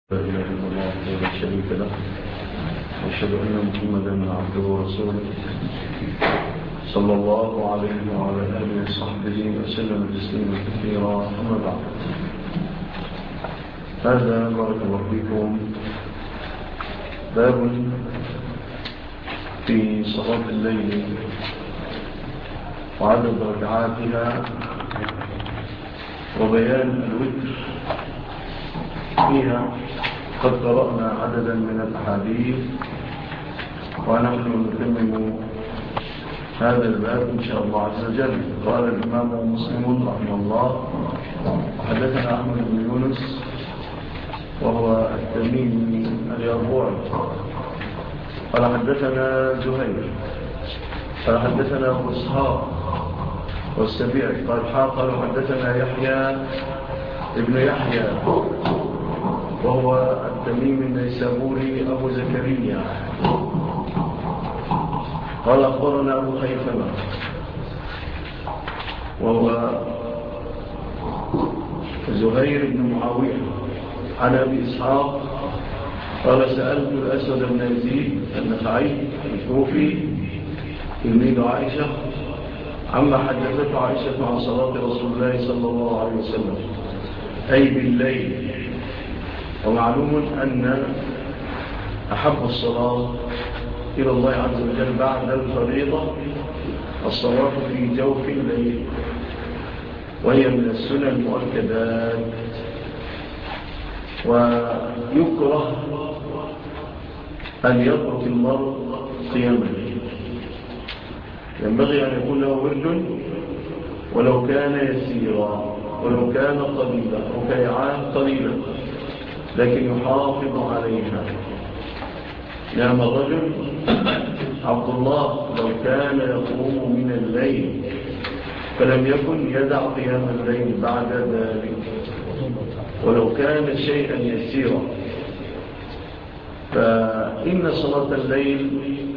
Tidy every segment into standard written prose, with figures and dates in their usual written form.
لا إله إلا الله وحده لا شريك له وأشهد أن محمدا عبده ورسوله صلى الله عليه وعلى آله وصحبه وسلم تسليما كثيرا. أما بعد، هذا بارك الله فيكم باب في صلاة الليل وعدد ركعاتها وبيان الوتر فيها. قد قرأنا عددا من الأحاديث ونحن نتمم هذا الباب إن شاء الله عز وجل. قال الإمام مسلم رحمه الله: وحدثنا أحمد بن يونس وهو التميمي اليربوعي قال حدثنا زهير قال حدثنا أبو إسحاق والسبيعي قال حدثنا يحيى ابن يحيى وهو التميمي النيسابوري أبو زكريا قال أخبرنا أبو خيثمة وهو زهير بن معاوية عن أبي إسحاق قال سألت الأسود بن يزيد النخعي الكوفي تلميذ عائشة عما حدثته عائشة عن صلاة رسول الله صلى الله عليه وسلم أي بالليل. ومعلوم أن أحب الصلاة إلى الله عز وجل بعد الفريضة الصلاة في جوف الليل، وهي من السنن المؤكدات. ويكره أن يترك المرء قيام الليل، ينبغي أن يكون له ورد ولو كان يسيرا ولو كان قليلا ركيعات قليلا، لكن يحافظ عليها. نعم الرجل عبد الله لو كان يقوم من الليل فلم يكن يدع قيام الليل بعد ذلك ولو كان شيئا يسيرا. فإن صلاة الليل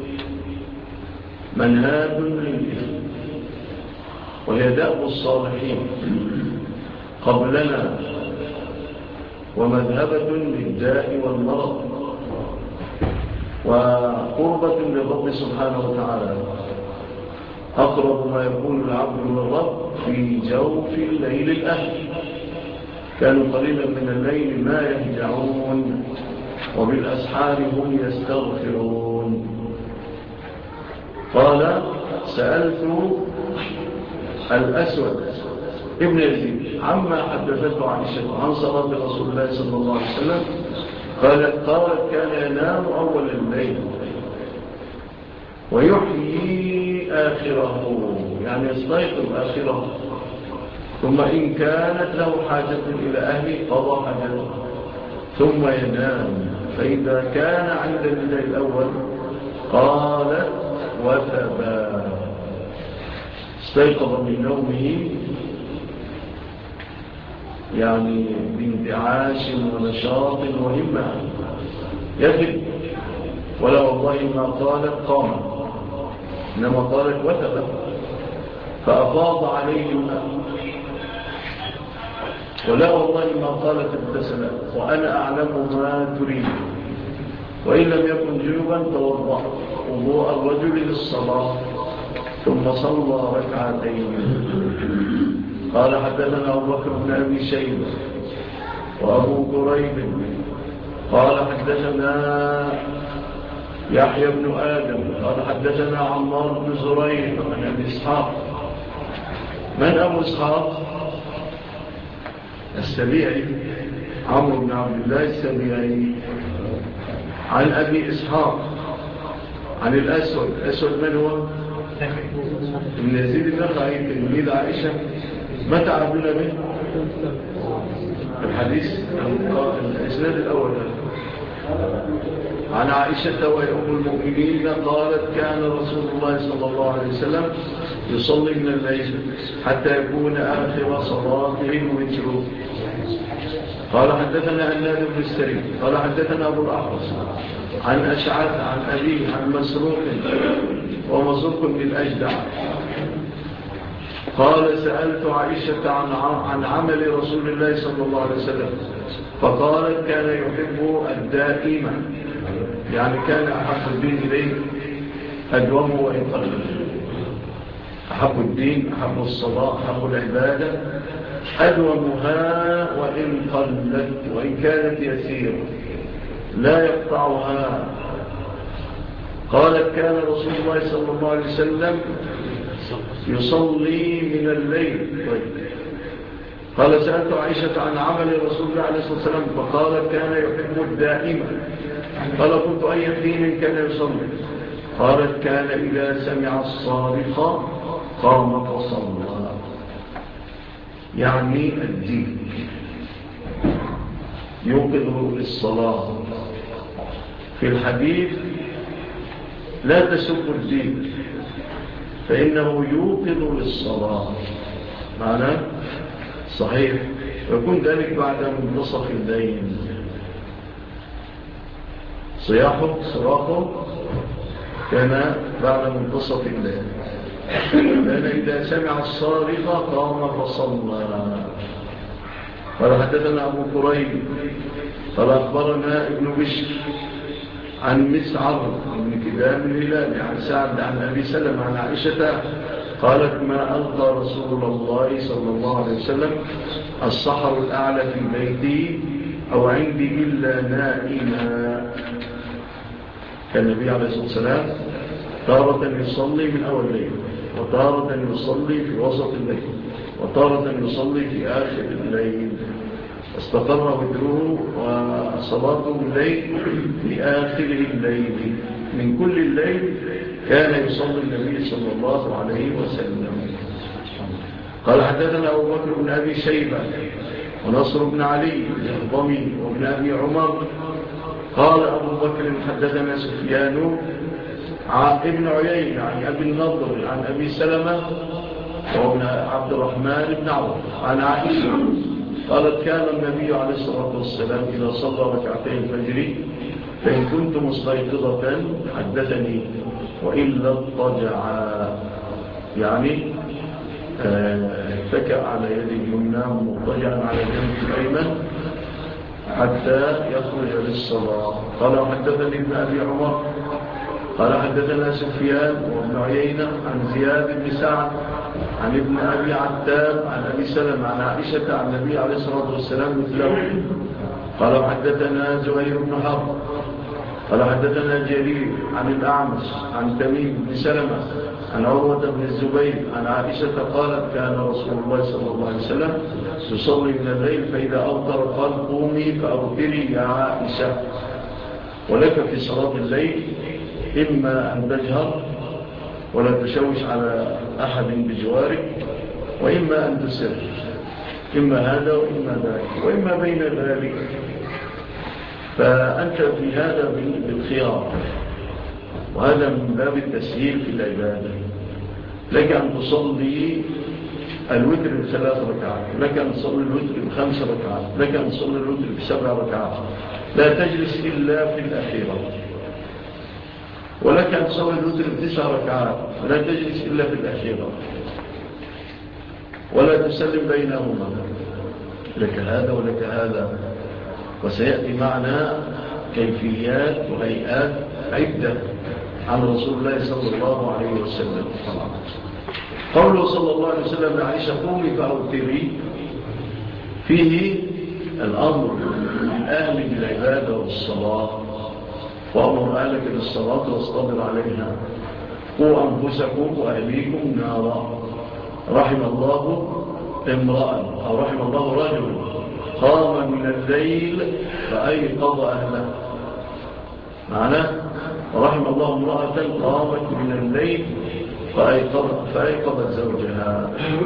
منهاج للإثم، وهي دأب الصالحين قبلنا ومذهبة للداء والمرض وقربة للرب سبحانه وتعالى. أقرب ما يكون العبد من الرب في جوف الليل الأهل، كانوا قليلا من الليل ما يهجعون وبالأسحار هم يستغفرون. قال سألت الأسود ابن يزيد عما حدثته عائشة عن صلاة رسول الله صلى الله عليه وسلم قالت كان ينام أول الليل ويحيي آخره، يعني يستيقظ آخره، ثم إن كانت له حاجة إلى أهله قضى حاجته ثم ينام. فإذا كان عند الليل الأول قالت وثبا، استيقظ من نومه يعني بانتعاش ونشاط وهمة يجب، ولا والله ما قالت قام، إنما قالت وثبت فأفاض عليه الماء، ولا والله ما قالت ابتسم وأنا أعلم ما تريد. وإن لم يكن جنبا توضأ وضوء الرجل للصلاة ثم صلى ركعتين. قال حدثنا أبو بكر بن أبي شيبة وأبو كريب قال حدثنا يحيى بن آدم قال حدثنا عمار بن زرير عن أبي إسحاق. من أبو إسحاق؟ السبيعي عمرو بن عبد الله السبيعي عن أبي إسحاق عن الأسود من هو؟ ابن يزيد النخعي تلميذ عائشة. متى عبدنا به الحديث؟ الإسناد الأول عن عائشة وأم المؤمنين قالت كان رسول الله صلى الله عليه وسلم يصلي من الليل حتى يكون آخر صلاته وتره. قال حدثنا هناد بن السري قال حدثنا أبو الأحوص عن أشعث عن أبيه عن مسروق ومسروق بالأجدع قال سألت عائشة عن عمل رسول الله صلى الله عليه وسلم فقالت كان يحب الدائمة، يعني كان أحب الدين إليه أدومه وإن قل. أحب الدين، أحب الصلاة، أحب العبادة أدومها وإن قلت، وإن كانت يسيرة لا يقطعها. قالت كان رسول الله صلى الله عليه وسلم يصلي من الليل. طيب. قال سألت عائشة عن عمل رسول الله عليه الصلاة والسلام فقالت كان يحب الدائمة. قال قلت أي حين كان يصلي؟ قالت كان إذا سمع الصارخ قام فصلى، يعني الدين يوقظ للصلاة. في الحديث لا تسب الدين فإنه يوقظ للصلاة، معناه صحيح، ويكون ذلك بعد منتصف الليل. صراخه كان بعد منتصف الليل، لأن إذا سمع الصارخ قام فصلى. قال حدثنا أبو كريب قال أخبرنا ابن بشر عن مسعر بن كدام الهلالي عن سعد عن أبي سلمة عن عائشة قالت ما ألقى رسول الله صلى الله عليه وسلم الصحر الأعلى في بيتي أو عندي إلا نائما. كان النبي عليه الصلاة والسلام تارة يصلي من أول الليل، وتارة يصلي في وسط الليل، وتارة يصلي في آخر الليل. استقر وتره وصلاته الليل في آخر الليل. من كل الليل كان يصلي النبي صلى الله عليه وسلم. قال حدثنا أبو بكر بن أبي شيبة ونصر بن علي الضمي وابن أبي عمر قال أبو بكر حدثنا سفيان عن ابن عيين عن أبي النضر عن أبي سلمة وابن عبد الرحمن بن عوف عن عائشة قالت كان النبي عليه الصلاة والسلام إذا صلى ركعتين الفجر فإن كنت مستيقظة حدثني وإلا اضطجعا، يعني اتكأ على يد اليمنى مضطجعا على جنب الأيمن حتى يخرج للصلاة. قال حدثني ابن أبي عمر قال حدثنا سفيان وابن عيينة عن زياد بن سعد عن ابن أبي عتاب عن أبي سلمة عن عائشة عن النبي عليه الصلاة والسلام مثله. قال حدثنا زهير بن حرب قال حدثنا جرير عن الأعمش عن تميم بن سلمة عن عروة بن الزبير عن عائشة قالت كان رسول الله صلى الله عليه وسلم يصلي من الليل فإذا أوتر قال قومي فأوتري يا عائشة. ولك في صلاة الليل إما أن تجهر ولا تشوش على أحد بجوارك، وإما أن تسر، إما هذا وإما ذلك وإما بين ذلك، فأنت في هذا بالخيار، وهذا من باب التسهيل في العبادة. لك أن تصلي الوتر ب3 ركعات، لك أن تصلي الوتر ب5 ركعات، لك أن تصلي الوتر ب7 ركعات، لا تجلس إلا في الأخيرة. ولك أن تصلي الوتر ب9 ركعات ولا تجلس إلا في الأخيرة، ولا تسلم بينهما، لك هذا ولك هذا. وسيأتي معنا كيفيات وهيئات عدة عن رسول الله صلى الله عليه وسلم. قوله صلى الله عليه وسلم لعائشة قومي فأوتري فيه الأمر للأهل بالعبادة والصلاة، وأمر أهلك بالصلاة واصطبر عليها. قوا أنفسكم وأهليكم نارا. رحم الله امرأ أو رحم الله رجل قام من الليل فأيقظ أهله. معناه رحم الله امرأة قامت من الليل فأيقظت زوجها.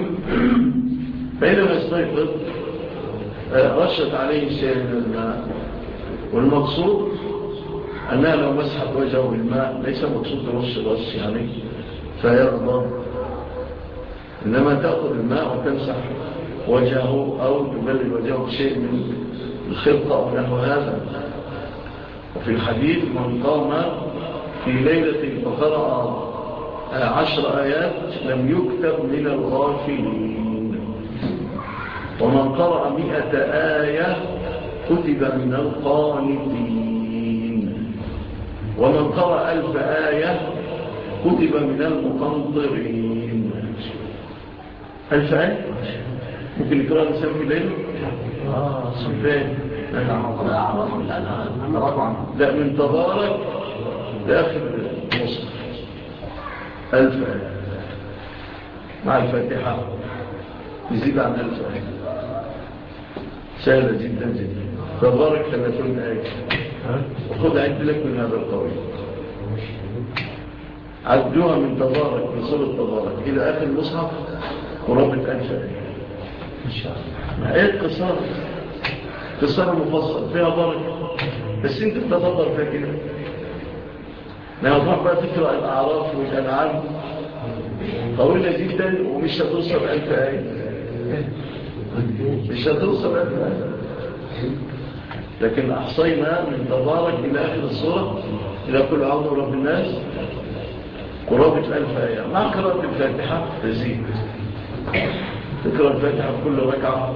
فإذا يستيقظ رشت عليه شيء من الماء، والمقصود أنها لو مسحت وجهه بالماء ليس مقصود رش يعني فيغضب، إنما تأخذ الماء وتمسح وجهه أو تبلل وجهه بشيء من الخلطة أو نحو هذا. وفي الحديث من قام في ليلة فقرأ 10 آيات لم يكتب من الغافلين. ومن قرأ 100 آية كتب من القانتين. ومن قرأ 1000 آية كتب من المقنطرين. 1000 آية ممكن يقرأ الإنسان في الليل؟ صفين. لا، من تبارك لآخر مصر 1000 آية مع الفاتحة يزيد عن 1000 آية. سهلة جدا جدا. تبارك 30 آية. وخذ عد لك من هذا القول، عدوها من تبارك من سورة تبارك إلى آخر المصحف قرابة 1000 آية إن شاء الله. آيات قصار مفصل فيها بركة، بس انت بتتفضل فيها كده. لما تروح بقى تقرأ الأعراف والأنعام طويلة جدا ومش هتوصل 1000 آية، مش هتوصل 1000 آية. لكن أحصينا من تبارك إلى آخر الصورة إلى كل عوض رب الناس قرابة 1000 آية. مع قراءة الفاتحة تزيد، تقرأ الفاتحة بكل ركعة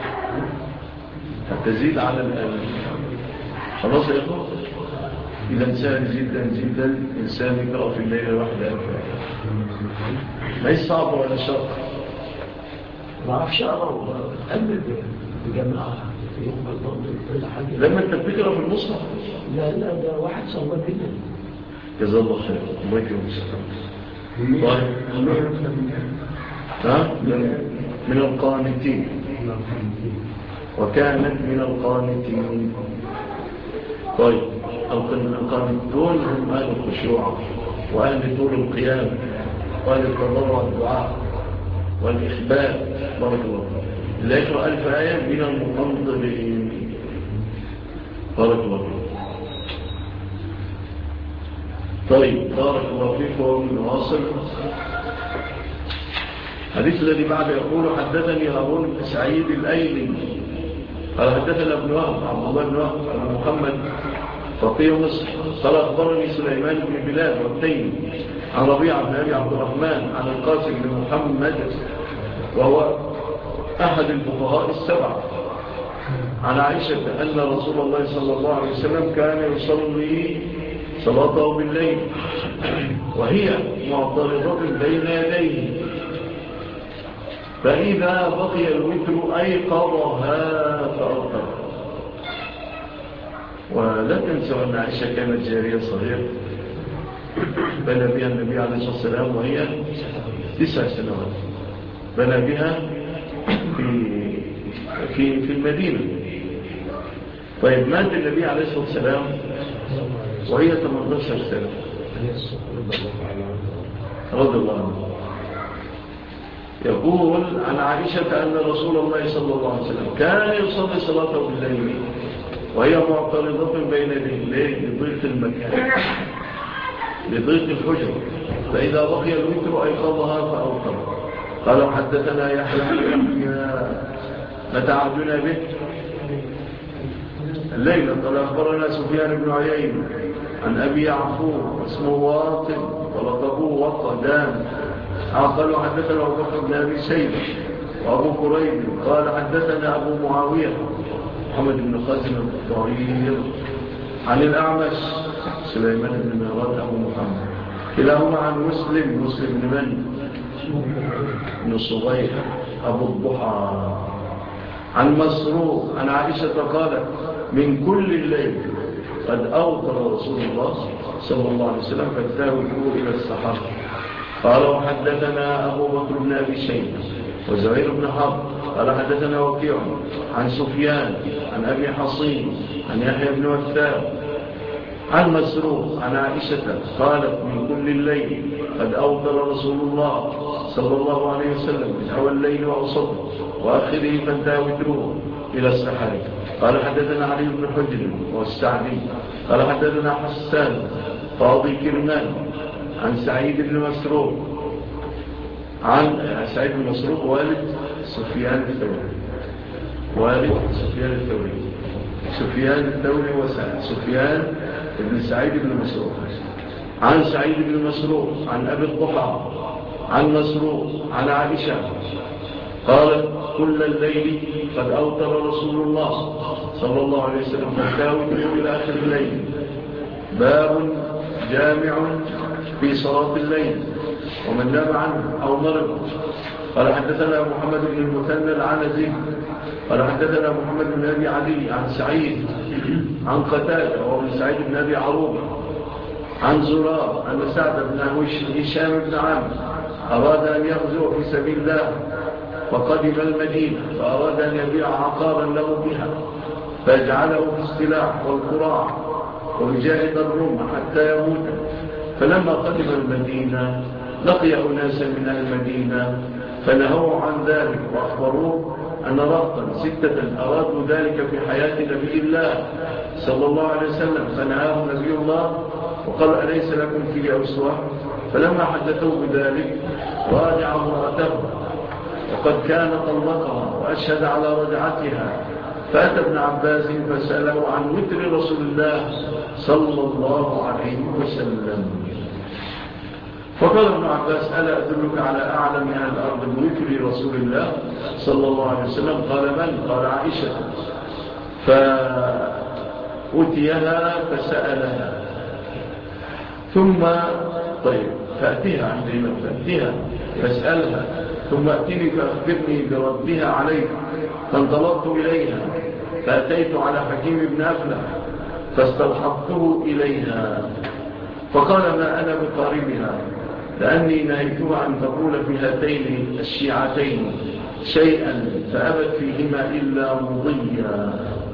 تزيد على 1000. خلاص يا أخوة؟ إذا سهل جدا جدا إنسان يقرأ في الليلة 1000 آية. ما هي صعبة ولا شرط. ما أعرفش أقرأ أمر بجماعة في يوم الضوء كل حاجة. لما أنت بتقرأ في المصحف؟ لا ده واحد صلى كده. جزا الله خير. الله يكرمك. طيب من القانتين. وكانت من القانتين. طيب القانتون هم أهل الخشوع وأهل طول القيام وأهل التضرع والدعاء والإخبار. بارك الله اللي يقرأ 1000 آية من المقنطرين. بارك الله. طيب بارك الله فيك. ومن واصل الحديث الذي بعد يقول حدثني هارون بن سعيد الأيلي قال حدثنا ابن وهب عبد الله بن وهب بن محمد فقيه مصر قال أخبرني سليمان بن بلال والتيمي عن ربيعة بن أبي عبد الرحمن عن القاسم بن محمد وهو أحد الفقهاء السبعة عن عائشة أن رسول الله صلى الله عليه وسلم كان يصلي صلاته بالليل وهي معترضة بين يديه، فإذا بقي الوتر أيقظها فأوتر. ولا تنسوا أن عائشة كانت جارية صغيرة بنى بها النبي عليه الصلاة والسلام وهي 9 سنوات. بنى بها في المدينة. طيب مات النبي عليه الصلاة والسلام وهي 18 سنة رضي الله عنه. يقول عن عائشة أن رسول الله صلى الله عليه وسلم كان يصلي صلاته بالليل وهي معترضة بين يديه لضيق المكان لضيق الحجر، فإذا بقي الوتر أيقظها فأوتر. قال حدثنا يحيى متى عهدنا به الليلة. قال أخبرنا سفيان بن عيينة عن أبي يعفور اسمه واطن ولقبوه وقدام قالوا حدثنا أبو بكر بن أبي شيبة وأبو كريب قال حدثنا أبو معاوية محمد بن خازم الطرير عن الأعمش سليمان بن مهران أبو محمد كلاهما عن مسلم بن من بن صغير أبو الضحى عن مسروق عن عائشة قالت من كل الليل قد أوتر رسول الله صلى الله عليه وسلم فاجتهدوا إلى السحر. قال وحدثنا أبو بكر بن أبي شيبة وزهير بن حرب قال حدثنا وكيع عن سفيان عن أبي حصين عن يحيى بن وثاب عن مسروق عن عائشة قالت من كل الليل قد أوتر رسول الله صلى الله عليه وسلم من أول الليل وأوسطه وآخره فانتهى وتروه إلى السحر. قال حدثنا علي بن حجر والسعدي قال حدثنا حسان قاضي كرمان عن سعيد بن مسروق عن سعيد بن مسروق والد سفيان الثوري سفيان الثوري وسفيان بن سعيد بن مسروق عن سعيد بن مسروق عن أبي الضحى عن مسروق عن عائشة قالت كل الليل قد أوتر رسول الله صلى الله عليه وسلم حتى وتروا إلى آخر الليل. باب جامع في صلاة الليل ومن نام عنه أو مرض. قال حدثنا محمد بن المثنى العنزي قال حدثنا محمد بن أبي علي عن سعيد عن قتادة وابن سعيد بن أبي عروبة عن زرار أن سعد بن هشام بن عامر أراد أن يغزو في سبيل الله فقدم المدينة فأراد أن يبيع عقارا له بها فيجعله في السلاح والقراع ويجاهد الروم حتى يموت. فلما قدم المدينة لقي أناسا من المدينة فنهوا عن ذلك وأخبروه أن رهطا 6 أرادوا ذلك في حياة نبي الله صلى الله عليه وسلم فنهاه نبي الله وقال أليس لكم في أسوة. فلما حدثوا بذلك راجع امرأته وقد كان طلقها وأشهد على رجعتها فأتى ابن عباس فسأله عن وتر رسول الله صلى الله عليه وسلم فقال ابن عباس ألا أدلك على أعلم أهل الأرض بوتر رسول الله صلى الله عليه وسلم قال من؟ قال عائشة. فأتيها فسألها ثم طيب فأتيها عندنا فأتيها فاسألها ثم أتني فأخبرني بردها عليك. فانطلقت إليها فأتيت على حكيم بن أفلح فاستلحقته إليها فقال ما أنا بقاربها لأني نهيتها أن تقول في هاتين الشيعتين شيئا فأبت فيهما إلا مضيا.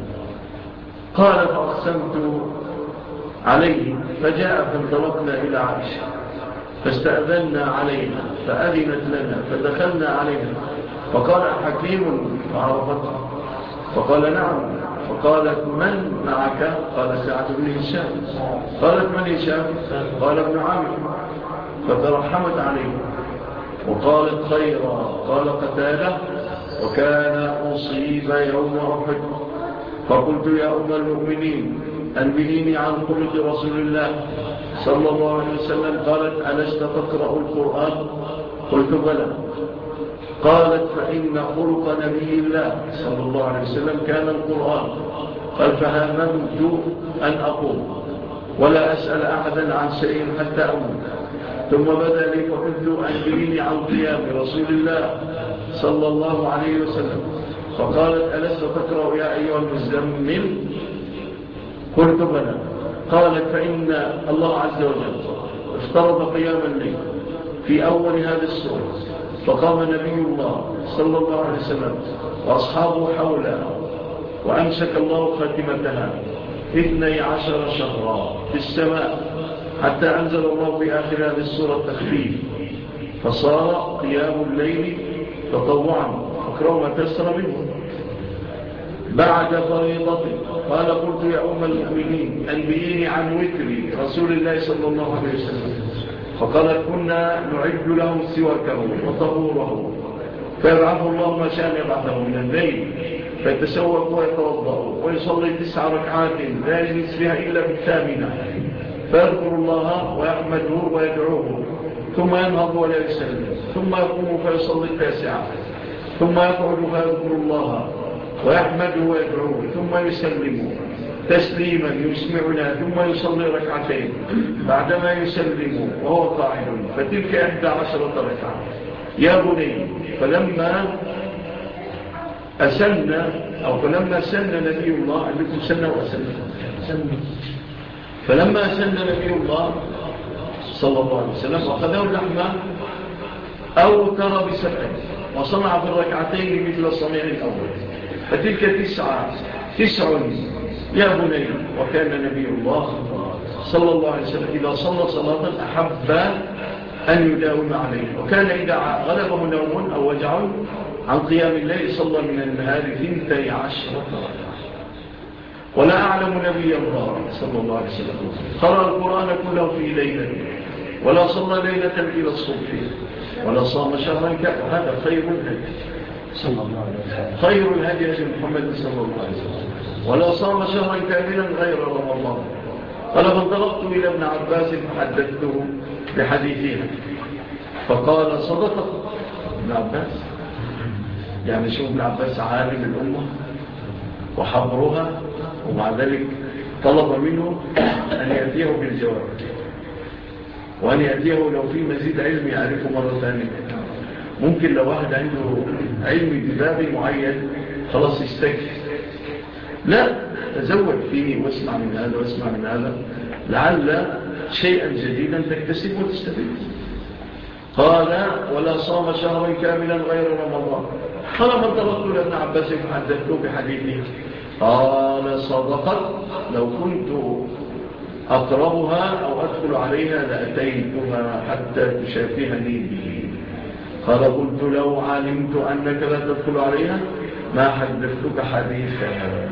قال فأقسمت عليه فجاء فانطلقنا إلى عائشة فاستأذنا عليها فأذنت لنا فدخلنا عليها فقال حكيم فعرفتها فقال نعم. فقالت من معك؟ قال سعد بن هشام. قالت من هشام؟ قال ابن عامر. فترحمت عليه وقالت خيرا. قال قتادة وكان أصيب يوم أحد. فقلت يا أم المؤمنين أنبئيني عن خلق رسول الله صلى الله عليه وسلم. قالت ألست تقرأ القرآن؟ قلت بلى. قالت فإن خلق نبي الله صلى الله عليه وسلم كان القرآن. قال فهممت أن أقوم ولا أسأل أحدا عن شيء حتى أموت. ثم بدأ لي فقلت أنبئيني عن قيام رسول الله صلى الله عليه وسلم. فقالت ألست تقرأ يا أيها المزمل؟ قلت بلى. قالت فإن الله عز وجل افترض قيام الليل في أول هذه السورة فقام نبي الله صلى الله عليه وسلم وأصحابه حولها وأمسك الله خاتمتها 12 شهرا في السماء حتى أنزل الله في آخر هذه السورة التخفيف فصار قيام الليل تطوعا فاقرأوا ما تيسر منه بعد فريضته. قال قلت يا أم المؤمنين أنبئيني عن وتر رسول الله صلى الله عليه وسلم. فقالت كنا نعد له سواكه وطهوره فيبعث الله ما شاء يبعثه من الليل فيتسوق ويتوضأ ويصلي 9 ركعات لا يجلس فيها إلا في 8 فيذكر الله ويحمده ويدعوه ثم ينهض ولا يسلم ثم يقوم فيصلي 9 ثم يقعد فيذكر الله ويحمده ويدعوه ثم يسلم تسليما يسمعنا ثم يصلي 2 ركعتين بعدما يسلم وهو قاعد فتلك 11 ركعة. يا بني فلما سن نبي الله عندكم سنة وأسن فلما سن نبي الله صلى الله عليه وسلم وأخذه اللحمة أوتر ب7 وصنع في الركعتين مثل صنيع الأول فتلك 9 يا بني. وكان نبي الله صلى الله عليه وسلم إذا صلى صلاة أحب أن يداوم عليه وكان إذا غلبه نوم أو وجع عن قيام الليل صلى من النهار 12 ركعة. ولا أعلم نبي الله صلى الله عليه وسلم قرأ القرآن كله في ليلة ولا صلى ليلة إلى الصبح ولا صام شهرا هذا خير الهدي صلى الله عليه وسلم خير الهدي محمد صلى الله عليه وسلم ولا صام شهرا كاملا غير رمضان قال فانطلقت إلى ابن عباس فحدثته بحديثها فقال صدقت ابن عباس. يعني شوف ابن عباس عالم الأمة وحبرها، ومع ذلك طلب منه أن يأتيه بالجواب، وأن يأتيه لو في مزيد علم يعرفه مرة ثانية. ممكن لو واحد عنده علم بباب معين خلاص يستكفي، لا، تزود فيه واسمع من هذا واسمع من هذا لعل شيئا جديدا تكتسب وتستفيد. قال ولا صام شهرا كاملا غير رمضان. قال من طلبت لابن عباس فحدثته بحديثه. قال صدقت، لو كنت أقربها أو أدخل عليها لأتيتها حتى تشافهني به. قال قلت لو علمت أنك لا تدخل عليها ما حدثتك حديثا.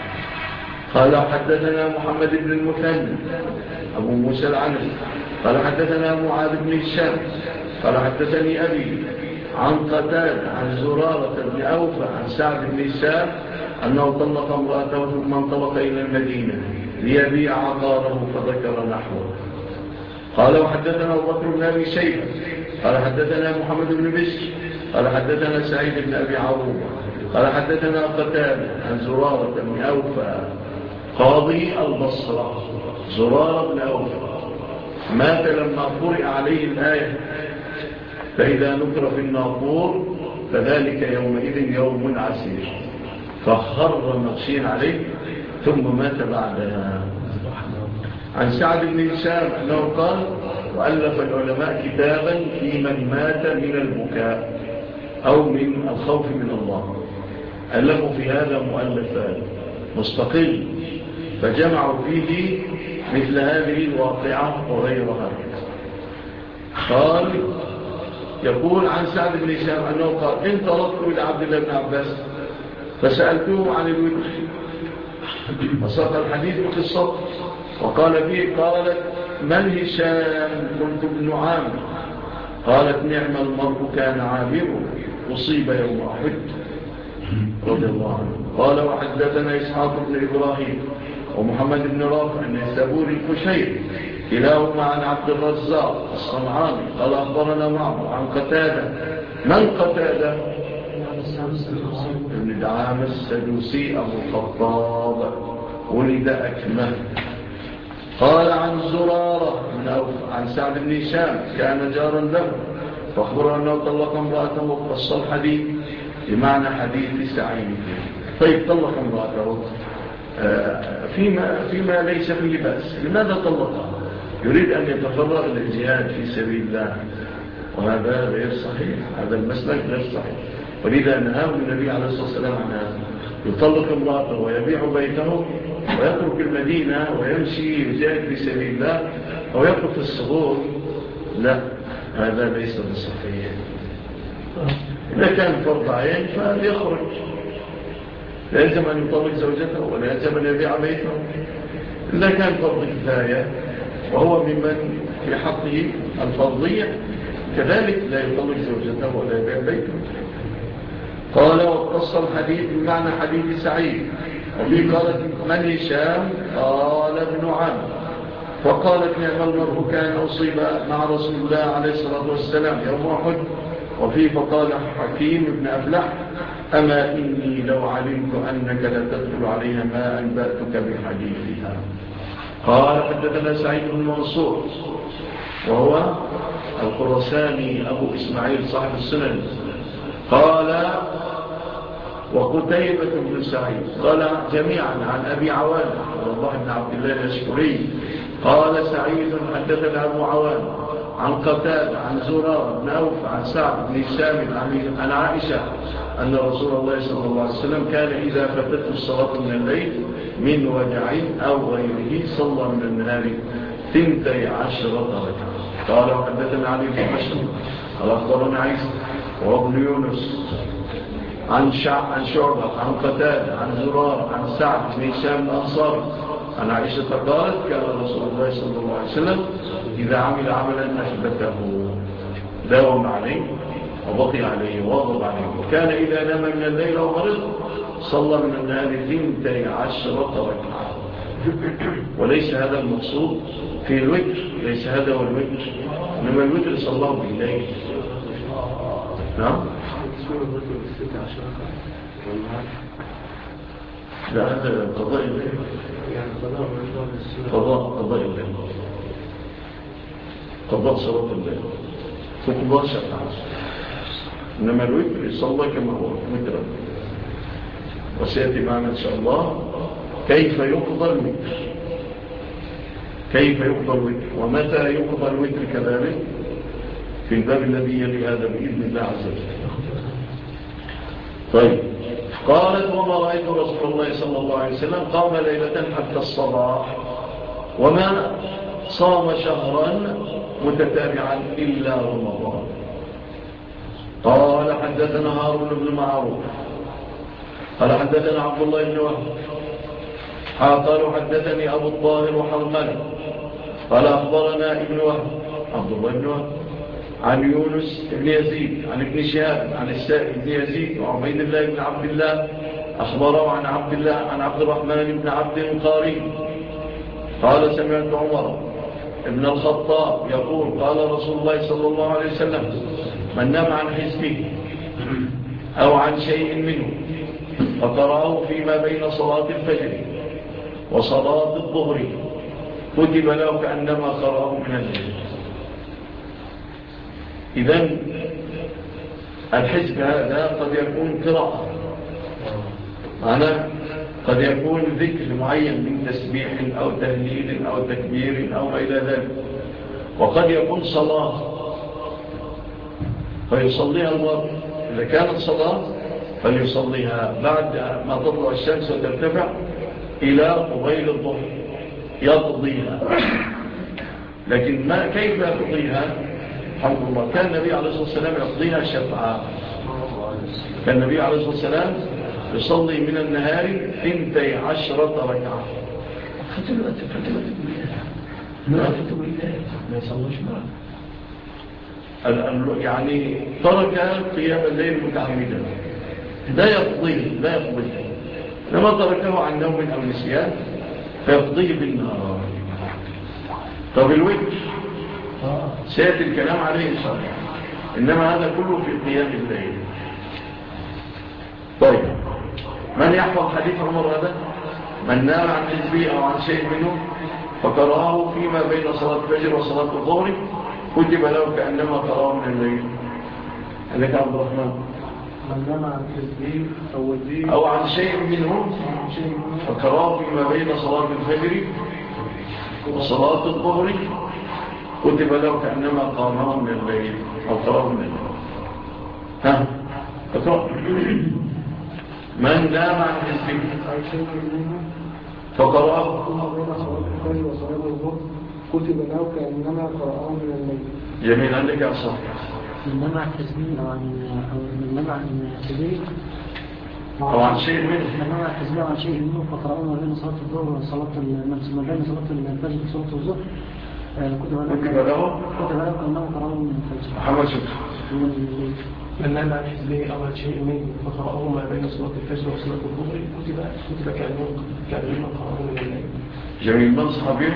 قال حدثنا محمد بن المثنى أبو موسى العنزي قال حدثنا معاذ بن هشام قال حدثني أبي عن قتادة عن زرارة بن أوفى عن سعد بن هشام أنه طلق امرأته ثم انطلق إلى المدينة ليبيع عقاره فذكر نحوه. قال وحدثنا أبو بكر بن أبي شيبة قال حدثنا محمد بن بشر قال حدثنا سعيد بن أبي عروبة قال حدثنا قتادة عن زرارة بن أوفى قاضي البصرة. زرارة بن أوفى مات لما قرئ عليه الآية فإذا نكر في الناقور فذلك يومئذ يوم عسير، فخر مغشين عليه ثم مات بعدها. عن سعد بن هشام أنه قال وألف العلماء كتابا في من مات من البكاء أو من الخوف من الله، ألفوا في هذا مؤلفات مستقل فجمعوا فيه مثل هذه الواقعة وغيرها. قال يقول عن سعد بن هشام أنه قال انطلقت إلى عبد الله بن عباس فسألته عن الوتر وساق الحديث بقصته وقال فيه قالت من هشام؟ قلت ابن عامر. قالت نعم المرء كان عامره أصيب يوم أحد رضي الله عنه. قال وحدثنا إسحاق بن إبراهيم ومحمد بن رافع النيسابوري الكشيري كلاهما عن عبد الرزاق الصنعاني قال أخبرنا معه عن قتادة. من قتادة؟ ابن دعامة السدوسي أبو الخطاب ولد أكمه. قال عن زرارة من أوفى عن سعد بن هشام كان جارا له فأخبر أنه طلق امرأته وقص الحديث بمعنى حديث سعيد. طيب طلق امرأته فيما ليس فيه بأس، لماذا طلقها؟ يريد أن يتفرغ للجهاد في سبيل الله، وهذا غير صحيح، هذا المسلك غير صحيح. ولذا نهاه النبي عليه الصلاة والسلام عن هذا، يطلق امرأته ويبيع بيته ويترك المدينة ويمشي يجاهد في سبيل الله أو يترك الصغور، لا، هذا ليس بصحيح. إذا كان فرض عين فليخرج، لا يلزم أن يطلق زوجته ولا يلزم أن يبيع بيته. إذا كان فرض كفاية وهو ممن في حقه الفرضية كذلك لا يطلق زوجته ولا يبيع بيته. قال واقتص الحديث بمعنى حديث سعيد. وفي قالت من هشام؟ قال ابن عامر. فقالت نعم المرء كان أصيب مع رسول الله عليه الصلاة والسلام يوم أحد. وفي فقال حكيم بن أفلح أما إني لو علمت أنك لا تدخل عليها ما أنبأتك بحديثها. قال حدثنا سعيد بن منصور وهو الخرساني أبو إسماعيل صاحب السنن. قال وقتيبة بن سعيد قال جميعا عن أبي عوان والله بن عبد الله الأشكري. قال سعيد حدثنا أبو عوان عن قتادة عن زرار بن أوفى عن سعد بن هشام عن عائشة أن رسول الله صلى الله عليه وسلم كان إذا فاتته الصلاة من الليل من وجع أو غيره صلى من النهار 12 ركعة. قال وحدثنا علي بن بشر قال أخبرنا عيسى وابن يونس عن شعبة عن قتادة عن زرار عن سعد بن هشام الأنصاري عن عائشة قالت كان رسول الله صلى الله عليه وسلم إذا عمل عملا أثبته داوم عليه وبقي عليه وواظب عليه، وكان إذا نام من الليل ومرض صلى من النهار 12 ركعة وليس هذا المقصود في الوتر، ليس هذا هو الوتر، إنما الوتر صلى الله بالليل. نعم. لا هذا قضاء الليل، قضاء الليل، قضاء صلاة الليل، فقضاء شفاعة. إنما الوتر يصلى كما هو وترا، وسيأتي معنا إن شاء الله كيف يقضى الوتر، كيف يقضى الوتر ومتى يقضى الوتر كذلك في الباب الذي يلي هذا بإذن الله عز وجل. طيب، قالت وما رأيت رسول الله صلى الله عليه وسلم قام ليلة حتى الصباح وما صام شهرا متتابعا إلا رمضان. قال حدثنا هارون بن معروف قال حدثنا عبد الله بن وهب قالوا حدثني أبو الطاهر وحرمله قال أخبرنا ابن وهب عبد الله بن وهب عن يونس بن يزيد عن ابن شهاب عن السائب بن يزيد وعبيد الله بن عبد الله أخبره عن عبد الرحمن بن عبد القاري قال سمعت عمر ابن الخطاب يقول قال رسول الله صلى الله عليه وسلم من نام عن حزبه أو عن شيء منه فقرأه فيما بين صلاة الفجر وصلاة الظهر كتب له كأنما قرأه من الليل. إذن الحزب هذا قد يكون قراءة، معناه قد يكون ذكر معين من تسبيح أو تهليل أو تكبير أو إلى ذلك، وقد يكون صلاة فيصليها المرء إذا كانت صلاة فليصليها بعد ما تطلع الشمس وترتفع إلى قبيل الظهر يقضيها. لكن ما كيف يقضيها؟ الحمد لله كان النبي عليه الصلاة والسلام يقضيها شفعاء. كان النبي عليه الصلاة والسلام يصلي من النهار 12 ركعة. فتلوة بالله ما يصلوش معه، يعني ترك قيام الليل متعمدا لا يقضيه لما تركه عن نوم أو نسيان فيقضيه بالنهار. طب الوتر سيأتي الكلام عليه إن شاء الله، إنما هذا كله في قيام الليل. طيب، من يحفظ حديث عمر هذا؟ من نام عن حزبه أو عن شيء منه فقرأه فيما بين صلاة الفجر وصلاة الظهر كتب له كأنما قرأه من الليل. هلك عبد الرحمن. من نام عن حزبه أو عن شيء منه فقرأه فيما بين صلاة الفجر وصلاة الظهر كتب له كأنما قامه من الليل أو قرأه من الليل. ها اقرأ. من نام عن حزبه فقرأه كتب له كأنما قرأه من الليل. جميل، عندك يا صاحب. من نام عن حزبه أو عن شيء منه من نام عن حزبه أو عن شيء منه فقرأه ما بين صلاة الظهر وصلاة ما بين صلاة الفجر وصلاة الظهر كتب له كأنما قرأه من الفجر. محمد شكرا. من نام عن حزبه أو عن شيء منه فقرأه ما بين صلاة الفجر وصلاة الظهر كتب كأنما قرأه من الليل. جميل. من صحابيه؟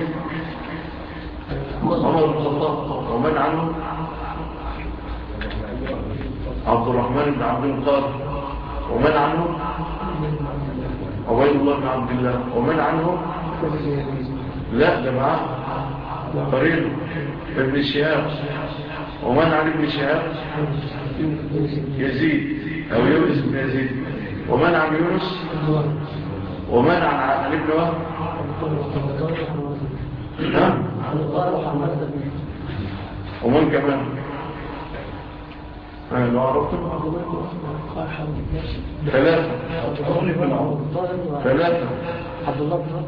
عمر بن الخطاب. ومن عنه؟ عبد الرحمن بن عبد القادر. ومن عنه؟ عبيد الله بن عبد الله. ومن عنه؟ لا ده معاه قريب ابن شهاب. ومن عن ابن شهاب؟ يزيد أو يونس بن يزيد. ومن عن يونس؟ ومن عن ابن وهب؟ ومن كمان؟ لو عرفتم ثلاثة عبد الله بن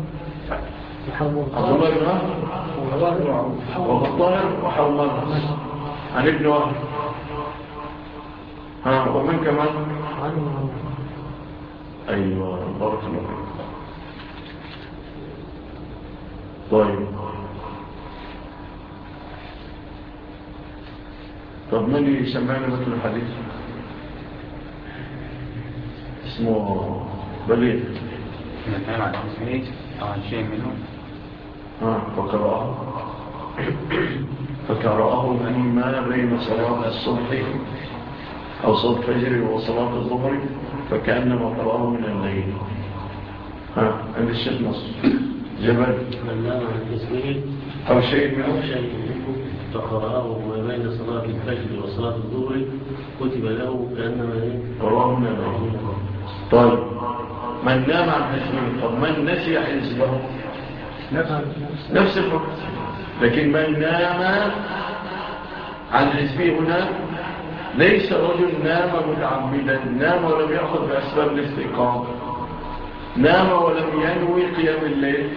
والطاهر وحرمان عن ابن وهب. ومن كمان؟ أيوة بارك الله. طيب، طب من يسمعنا مثل الحديث؟ اسمه بليغ. من نام عن حزبه عن شيء منه فقرأه فيما بين صلاة الصبح أو صلاة الفجر وصلاة الظهر فكأنما قرأه من الليل. عند الشيخ نصر جبل من نام عن اسمه أو شيء منه فقرأه ما بين صلاة الفجر وصلاة الظهر كتب له كأنما قرأه من الليل. طيب من نام عن حزبه، طب من نسي حزبه نفس الحكم. لكن من نام عن حزبه هنا ليس رجل نام متعمدا، نام ولم يأخذ بأسباب الاستيقاظ، نام ولم ينوي قيام الليل.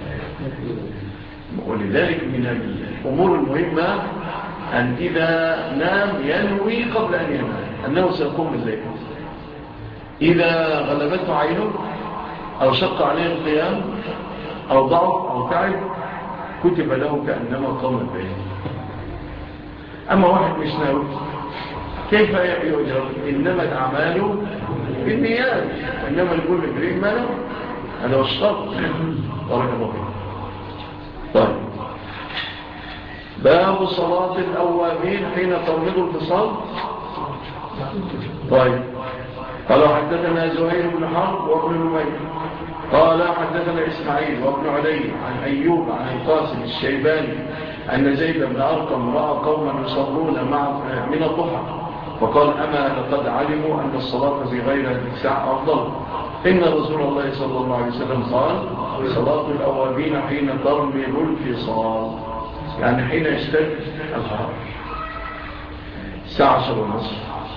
ولذلك من الأمور المهمة أن إذا نام ينوي قبل أن ينام أنه سيقوم الليل. إذا غلبته عينه أو شق عليه القيام أو ضعف أو تعب كتب له كأنما قام الليل. أما واحد مش ناوي كيف يؤجر؟ إنما الأعمال بالنيات وإنما لكل امرئ ما نوى. هذا هو الشرط. بارك الله فيك. طيب باب صلاة الأوابين حين ترمض الفصال. طيب قال حدثنا زهير بن حرب وابن نمير قال حدثنا إسماعيل وابن علي عن أيوب عن القاسم الشيباني أن زيد بن أرقم رأى قوما يصلون من الضحى فقال أما لقد علموا أن الصلاة في غير هذه الساعة أفضل. إن رسول الله صلى الله عليه وسلم قال صلاة الأوابين حين ترمض الفصال، يعني حين يشتد الحر، الساعة 10:30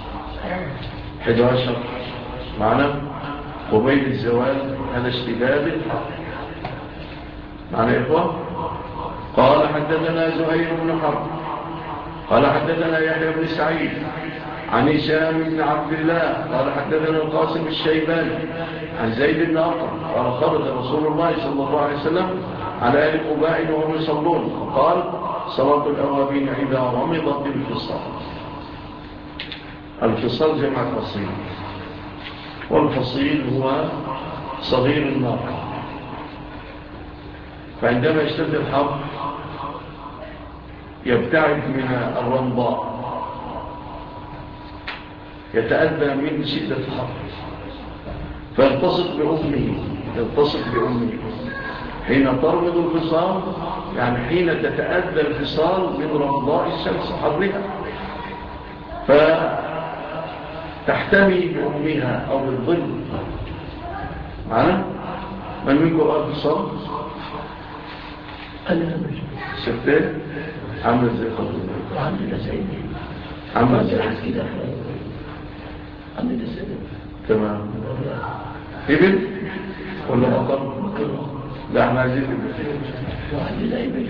11 معنا قبيل الزوال، هذا اشتداد الحر معنا يا إخوة. قال حدثنا زهير بن حرب قال حدثنا يحيى بن سعيد عن هشام بن عبد الله قال حدثنا القاسم الشيباني عن زيد بن أرقم قال خرج رسول الله صلى الله عليه وسلم على أهل قباء وهم يصلون فقال صلاة الأوابين إذا رمضت الفصال. الفصال جمع فصيل، والفصيل هو صغير النار. فعندما يشتد الحر يبتعد من الرمضاء، يتأذى من شدة الحر فيلتصق بأمه حين ترمض الفصال، يعني حين تتأذى الفصال من رمضاء الشمس حرها فتحتمي بأمها أو بالظل. معنا من منكم رأى الفصال؟ أنا شفتين عمل زي خطوة عندنا سيدي عمل زي كده عندنا سيدي تمام. ابن ولا مقام؟ لا احنا عايزين وعندنا ابن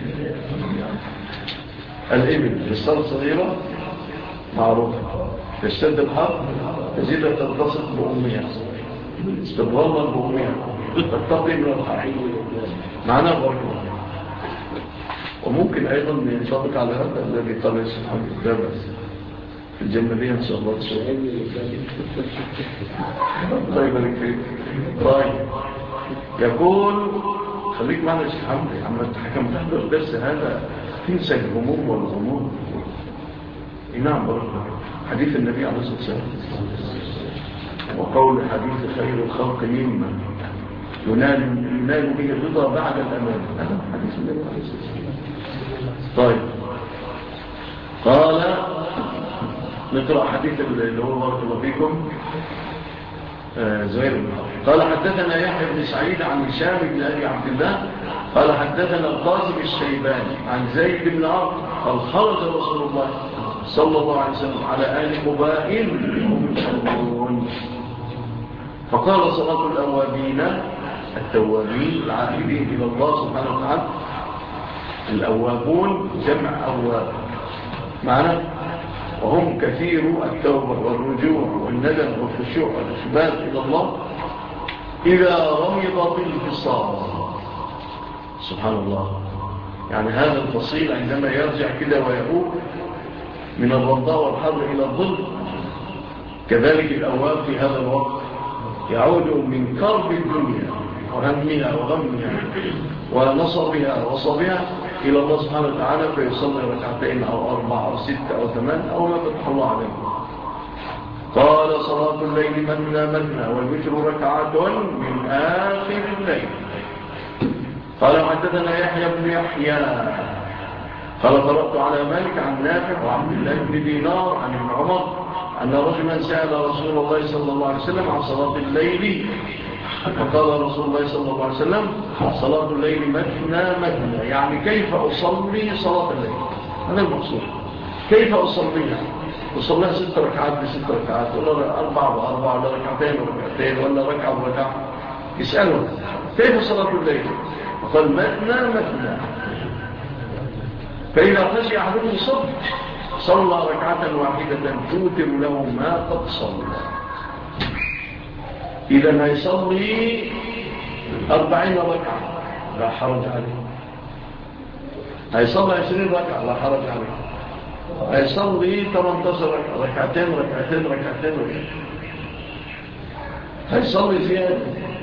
الابن الفصال صغيرة معروفة، تشتد الحر تزيد تلتصق بأمها، تتظلل بأمها، تتقي من الحر. معناه برضو. وممكن أيضا ينطبق على هذا الذي قال الشيخ ده بس في الجمالية إن شاء الله. الله يبارك فيك. طيب يقول خليك معنا يا شيخ حمدي عما تحكم تحضر الدرس هذا تنسى الهموم والغموم. نعم برضه حديث النبي عليه الصلاة والسلام وقول حديث خير الخلق مما ينال به الرضا بعد الأمان، هذا حديث النبي عليه الصلاة والسلام. طيب قال نقرأ حديث اللي هو بارك الله فيكم زهير بن حرب قال حدثنا يحيى بن سعيد عن هشام بن أبي عبد الله قال حدثنا القاسم الشيباني عن زيد بن أرقم قال خرج رسول الله صلى الله عليه وسلم على آل قباء هم يصلون فقال صلاة الأوابين التوابين العائدين إلى الله سبحانه وتعالى. الأوابون جمع أواب معنا، وهم كثير التوبة والرجوع والندم والخشوع والإخبات إلى الله إذا رمضت الفصال. سبحان الله، يعني هذا الفصيل عندما يرجع كده ويعود من الرمضاء والحر إلى الظل، كذلك الأواب في هذا الوقت يعود من كرب الدنيا وهمها وغمها ونصبها وصبها إلى الله سبحانه وتعالى، فيصلي ركعتين أو 4 أو 6 أو 8 أو ما فتح الله عليه. قال صلاة الليل مثنى مثنى والوتر ركعات من آخر الليل. قال حدثنا يحيى بن يحيى قال قرأت على مالك عن نافع وعبد الله بن دينار عن ابن عمر أن رجلا سأل رسول الله صلى الله عليه وسلم عن صلاة الليل، فقال رسول الله صلى الله عليه وسلم صلاة الليل مثنى مثنى، يعني كيف أصلي صلاة الليل؟ هذا المقصود، كيف أصليها؟ أصليها 6 ركعات ب6 ركعات ولا 4 ب4 ولا ركعتين وركعتين ولا ركعة بركعة؟ يسأله كيف صلاة الليل؟ فقال مثنى مثنى، فإذا خشي أحدكم الصبح صلى ركعة واحدة توتر له ما قد صلى. إذا هيصلي 40 ركعة لا حرج عليه، هيصلي 20 ركعة لا حرج عليه، هيصلي 18 ركعة ركعتين ركعتين ركعتين ركعتين، هيصلي زيادة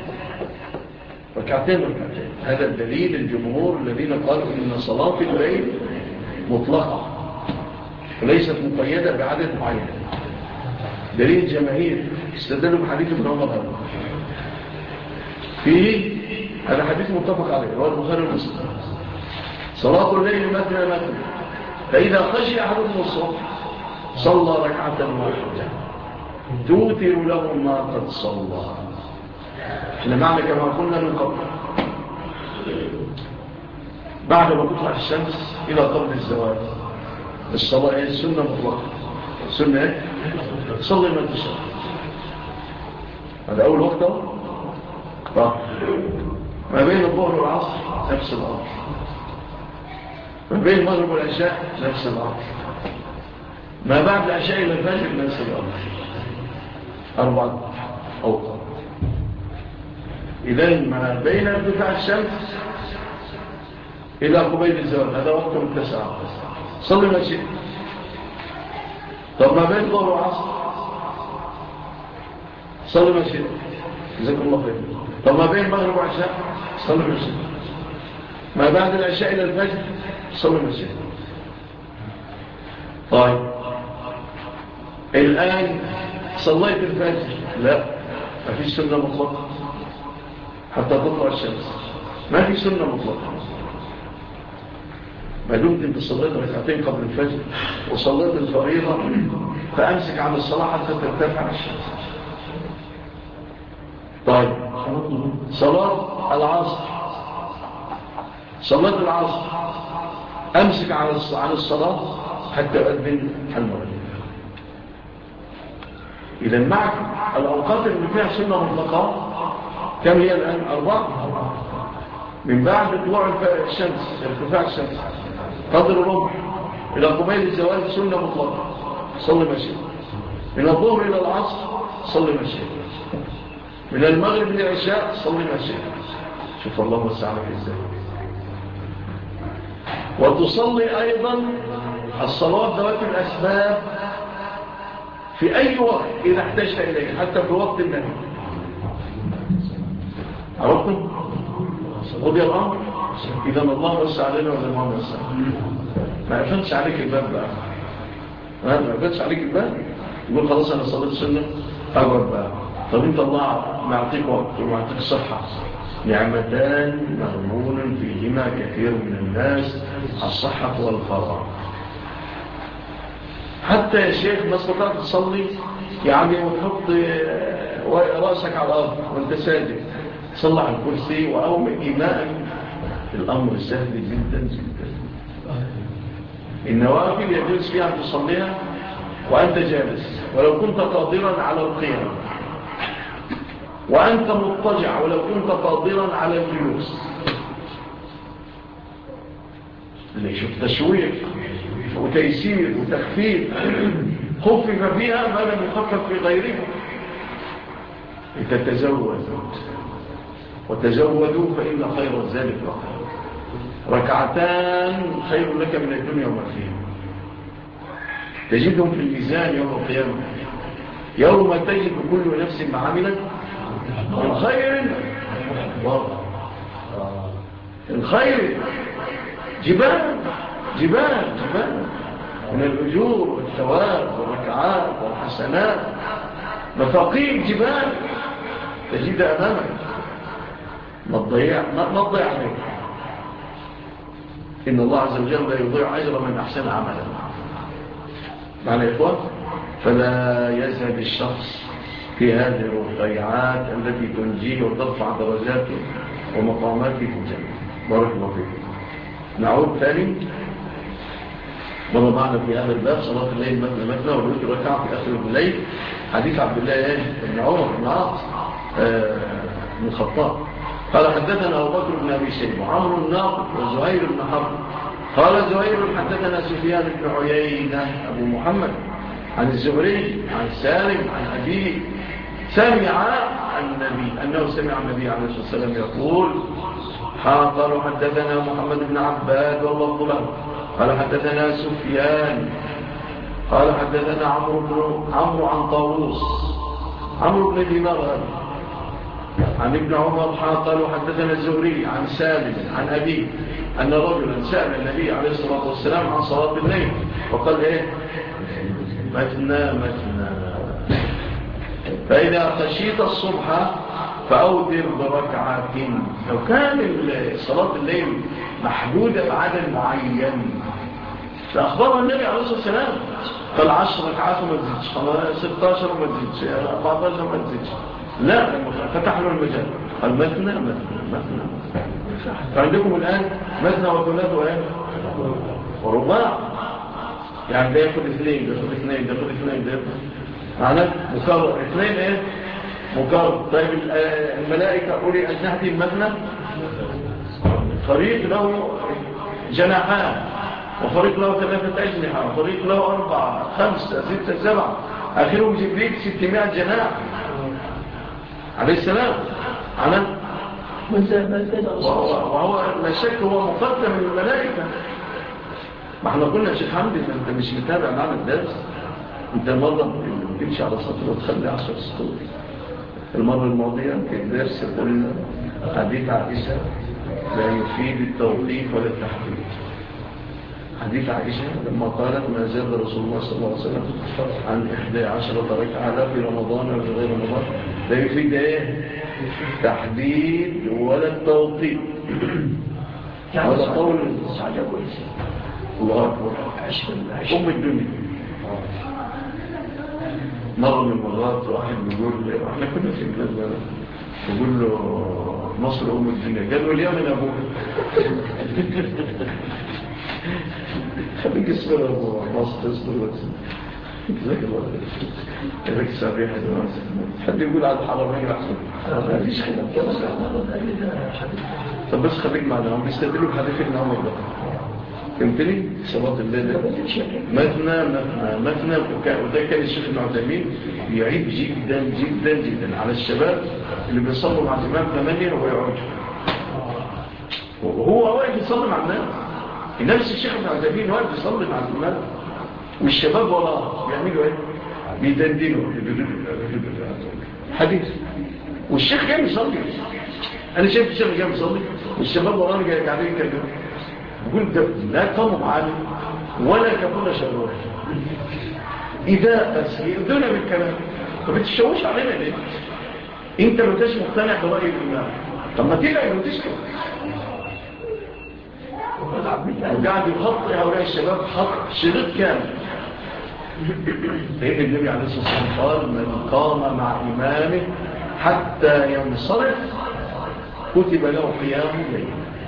ركعتين ركعتين. هذا الدليل الجمهور الذين قالوا إن صلاة الليل مطلقة وليست مقيدة بعدد معين. دليل جماهير استدلوا بحديث ابن عمر هذا، فيه هذا حديث متفق عليه رواه البخاري ومسلم. صلاة الليل مثنى مثنى، فإذا خشي أحدكم الصبح صلى ركعة واحدة توتر له ما قد صلى. إحنا معنى كما قلنا من قبل، بعد ما تطلع الشمس إلى قبل الزوال الصلاة هي السنة مطلقة. السنة ايه؟ صلي ما تشاء. هذا أول وقت. ما بين الظهر والعصر نفس الأمر، ما بين المغرب والعشاء نفس الأمر، ما بعد العشاء إلى الفجر نفس الأمر، 4 أوقات. إذن ما بين ارتفاع الشمس إلى قبيل الزوال هذا وقت متسع، صلي ما شئت. طب ما بين الظهر والعصر صلي ما شئت، جزاكم الله خير. طب ما بين المغرب والعشاء صلي ما شئت، ما بعد العشاء إلى الفجر صلي ما شئت. طيب الآن صليت الفجر، لا ما فيش سنة مطلقة حتى تطلع الشمس، ما في سنة مطلقة. ما دمت انت صليت ركعتين قبل الفجر وصليت الفريضة فأمسك عن الصلاة حتى ترتفع الشمس. طيب صلاة العصر، صلاة العصر أمسك عن الصلاة حتى أذن المغرب. إذا معك الأوقات اللي فيها سنة مطلقة كم هي الآن؟ 4. من بعد طلوع الشمس ارتفاع الشمس قدر الرمح إلى قبيل الزوال سنة مطلقة صلي ما شئت. من الظهر إلى العصر صلي ما شئت. من المغرب إلى العشاء صلي ما شئت. شوف الله وسعك إزاي. وتصلي أيضا الصلاة ذوات الأسباب في أي وقت إذا احتجت إليه، حتى في وقت النهي. عرفتم؟ قضي الأمر. إذا الله وسع لنا ولا ما وسع؟ ما أفنش عليك الباب بقى، ما أفنش عليك الباب. يقول خلاص أنا صليت سنة أقعد بقى. طب أنت الله معطيك وقت ومعطيك صحة، نعمتان مغمون فيهما كثير من الناس، الصحة والفراغ. حتى يا شيخ ما استطعت تصلي يعني وتحط رأسك على الأرض وانت ساجد، صلى على الكرسي وأومئ إيماء، الأمر سهل جدا جدا. النوافل يجوز فيها أن تصليها وأنت جالس ولو كنت قادرا على القيام، وأنت مضطجع ولو كنت قادرا على الجلوس. شوف تشويق وتيسير وتخفيف، خفف فيها ما لم يخفف في غيرها. تتزود وتزودوا فإن خير الزاد الركعة. ركعتان خير لك من الدنيا وما فيها. تجدهم في الميزان يوم القيامة، يوم تجد كل نفس ما عملت من خير أكبر. الخير جبال جبال جبال من الأجور والثواب والركعات والحسنات، مثاقيل جبال تجد أمامك. ما تضيع عليك. إن الله عز وجل لا يضيع أجر من أحسن عملا. معنى يا إخوان، فلا يزهد الشخص في هذه الرفيعات التي تنجيه وترفع درجاته ومقاماته في الجنة. بارك الله فيك. نعود ثاني مرة معنا في هذا الباب صلاة الليل مثنى والوتر ركعة في آخر الليل. حديث عبد الله بن عمر بن عاص بن الخطاب قال حدثنا أبو بكر بن أبي شيبة وعمرو الناقد وزهير بن حرب قال زهير حدثنا سفيان بن عيينة أبو محمد عن الزهري عن سالم عن أبيه سمع النبي أنه سمع النبي عليه الصلاة والسلام يقول قالوا حدثنا محمد بن عباد والله له قال حدثنا سفيان قال حدثنا عمرو عن طاووس عمرو بن دينار عن ابن عمر قالوا حدثنا الزهري عن سالم عن أبيه أن رجلا سأل النبي عليه الصلاة والسلام عن صلاة الليل وقال إيه مثنى مثنى فإذا خشيت الصبح فأوتر بركعتين. لو كان صلاة الليل محدودة بعدد معين فأخبرنا النبي عليه الصلاة والسلام قال 10 ركعات وما تزيدش 16 وما تزيدش 14 وما تزيدش. لا فتح له المجال قال مثنى مثنى مثنى. فعندكم الآن مثنى وثلاث وإيه ورباع، يعني ده ياخد اثنين ده ياخد اثنين ده ياخد اثنين ده معناه مكرر اثنين ايه مكرر. طيب الملائكة أولي أجنحة المثنى فريق له جناحان وفريق له 3 أجنحة وفريق له 4 5 6 7 آخرهم جبريل 600 جناح عليه السلام على وهو لا شك هو مقدم من الملائكة. ما احنا قلنا يا شيخ حمدي انت مش متابع معنا الدرس. انت المرة بتمشي على سطر وتخلي 10 سطور. المرة الماضية في الدرس قلنا حديث عائشة لا يفيد التوقيف ولا التحديد. حديث عائشة لما قالت ما زال رسول الله صلى الله عليه وسلم عن 11 ركعة لا في رمضان ولا في غير رمضان لا يفيد ايه تحديد ولا التوقيف ولا قول الله أكبر الدنيا. مرة من المرات واحد بيقول احنا كنا في البلد بيقول له مصر الدنيا قال له اليمن أبوك خليك اسمه أبو مصر اصبر واسم ازيك الله كذلك سابيح حد يقول على الحرمين أحسن ما فيش خلاف. طب بس خليك معنا هم بيستدلوا بحديث ابن عمر ده فهمتني صلاة الليل مثنى وده كان الشيخ ابن عثيمين يعيب جدا جدا جدا على الشباب اللي بيصلوا مع الإمام 8 ويقعدوا وهو واقف يصلي مع الناس. نفس الشيخ ابن عثيمين واقف يصلي مع الإمام والشباب وراه بيعملوا ايه بيدندنوا حديث والشيخ جاي يصلي. انا شايف الشيخ جاي يصلي والشباب وراه جاي قاعدين كده قلت لا قاموا معانا ولا كفونا شرور إذا يؤذونا بالكلام فبتشوش علينا ليه؟ انت لو تش مقتنع برأي الإمام طب ما تلعب وتسكت وقاعد يخطئ هؤلاء الشباب خط شريط كامل. لأن النبي عليه الصلاة والسلام قال من قام مع إمامه حتى ينصرف كتب له قيام الليل.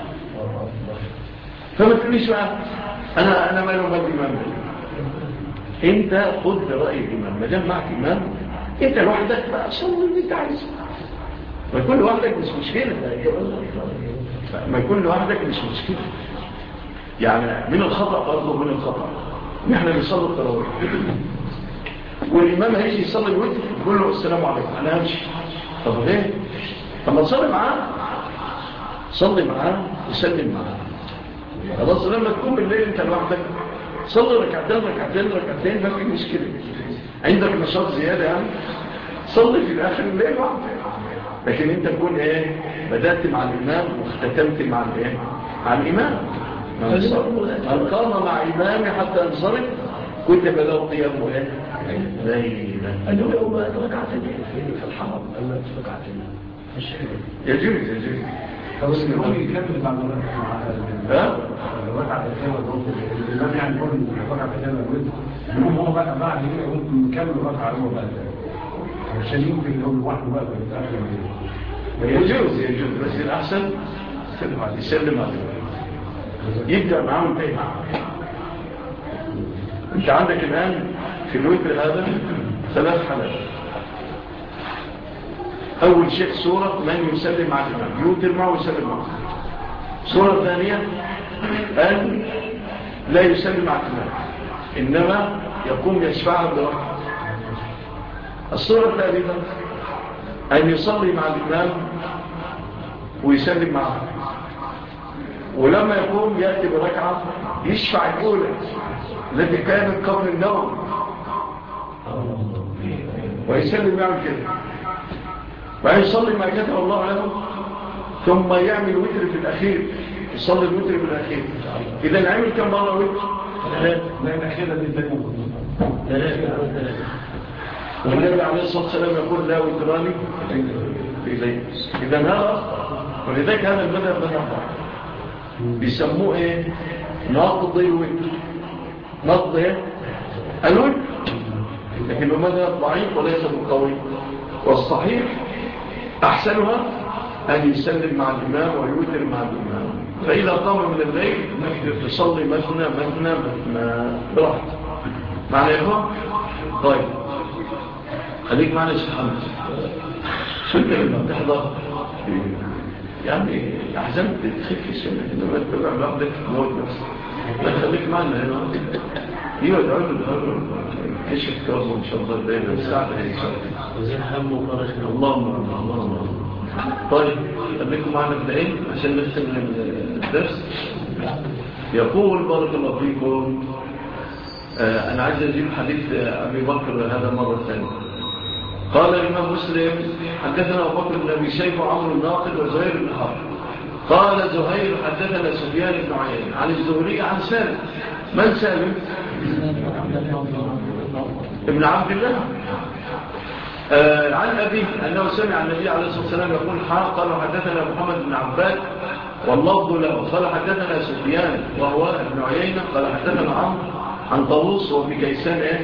فما تقوليش بقى أنا ما يوم الإمام ده. أنت خذ برأي الإمام ما دام معك إمام أنت لوحدك بقى صلي اللي أنت عايزه. ما يكون لوحدك مش مشكلة ما يكون لوحدك مش مشكلة. يعني من الخطأ برضه من الخطأ نحن بنصلي التراويح والإمام هيجي يصلي الوتر يقول له السلام عليكم أنا همشي. طب ليه؟ طب ما تصلي معاه صلي معاه وسلم معاه خلاص. لما تكون بالليل انت لوحدك صلي ركعتين ما في مشكله. عندك نشاط زياده يعني صلي في الاخر الليل وحدك لكن انت تكون ايه بدأت مع الإمام واختتمت مع الايه مع الإمام. من قام مع إمامي حتى انصرف كتب له قيام ايه ليلة. أنه يوم ركعتين في الحرم أما ركعتين يجوز بس يقول يكمل بعد الركعة الإمام يعني يقول الركعة الثانية المهم هو بقى بعد كده يقول مكمل ركعة هو بقى عشان يمكن يقول لوحده بقى يجوز بس الأحسن يسلم عليه يبدأ معاه وينتهي معاه. انت عندك الآن في الوتر هذا 3 حالات. أول شيء سورة من يسلم مع الإمام يوتر معه ويسلم معه. السورة الثانية أن لا يسلم مع الإمام إنما يقوم يشفع بركعة. السورة الثالثة أن يصلي مع الإمام ويسلم معه، ولما يقوم يأتي بركعة يشفع الأولى التي كانت قبل النوم ويسلم يعمل كده، وبعدين يصلي ما كتب الله له ثم يعمل وتر في الأخير، يصلي الوتر في الأخير. إذا عمل كم مرة وتر؟ لا الأخيرة دي ثلاثة. والنبي عليه الصلاة والسلام يقول لا وتراني في ليل. إذا هذا ولذلك هذا المذهب مذهب بيسموه ايه نقض الوتر، نقض ايه الوتر، لكنه مذهب ضعيف وليس بالقوي. والصحيح أحسنها أن يسلم مع الإمام ويوتر مع الإمام. فإذا قام من الليل يصلي مثنى براحته. معنى يا إخوان؟ طيب خليك معنا شيخ حمد. شو انت لما تحضر يعني أحزنت تخف السنة إنما تبع بعضك موت نفسك. لا خليك معنا هنا يودعوا له كشف كربه إن شاء الله الليلة الساعة إن شاء الله وزي حمه وفرش اللهم. طيب خليكم معنا بدأين عشان نختم الدرس. يقول بارك الله فيكم أنا عايز أجيب حديث أبي بكر هذا مرة ثانية. قال الإمام مسلم حدثنا أبو بكر بن أبي شيبة وعمرو الناقد وزهير بن حرب. قال زهير حدثنا سفيان بن عيينة عن الزهري عن سالم. من سالم؟ ابن عبد الله. عن أبيه أنه سمع النبي عليه الصلاة والسلام يقول قال حدثنا محمد بن عباد واللفظ له. قال حدثنا سفيان وهو ابن عيينة قال حدثنا عمرو عن طاووس وفي كيسان ايه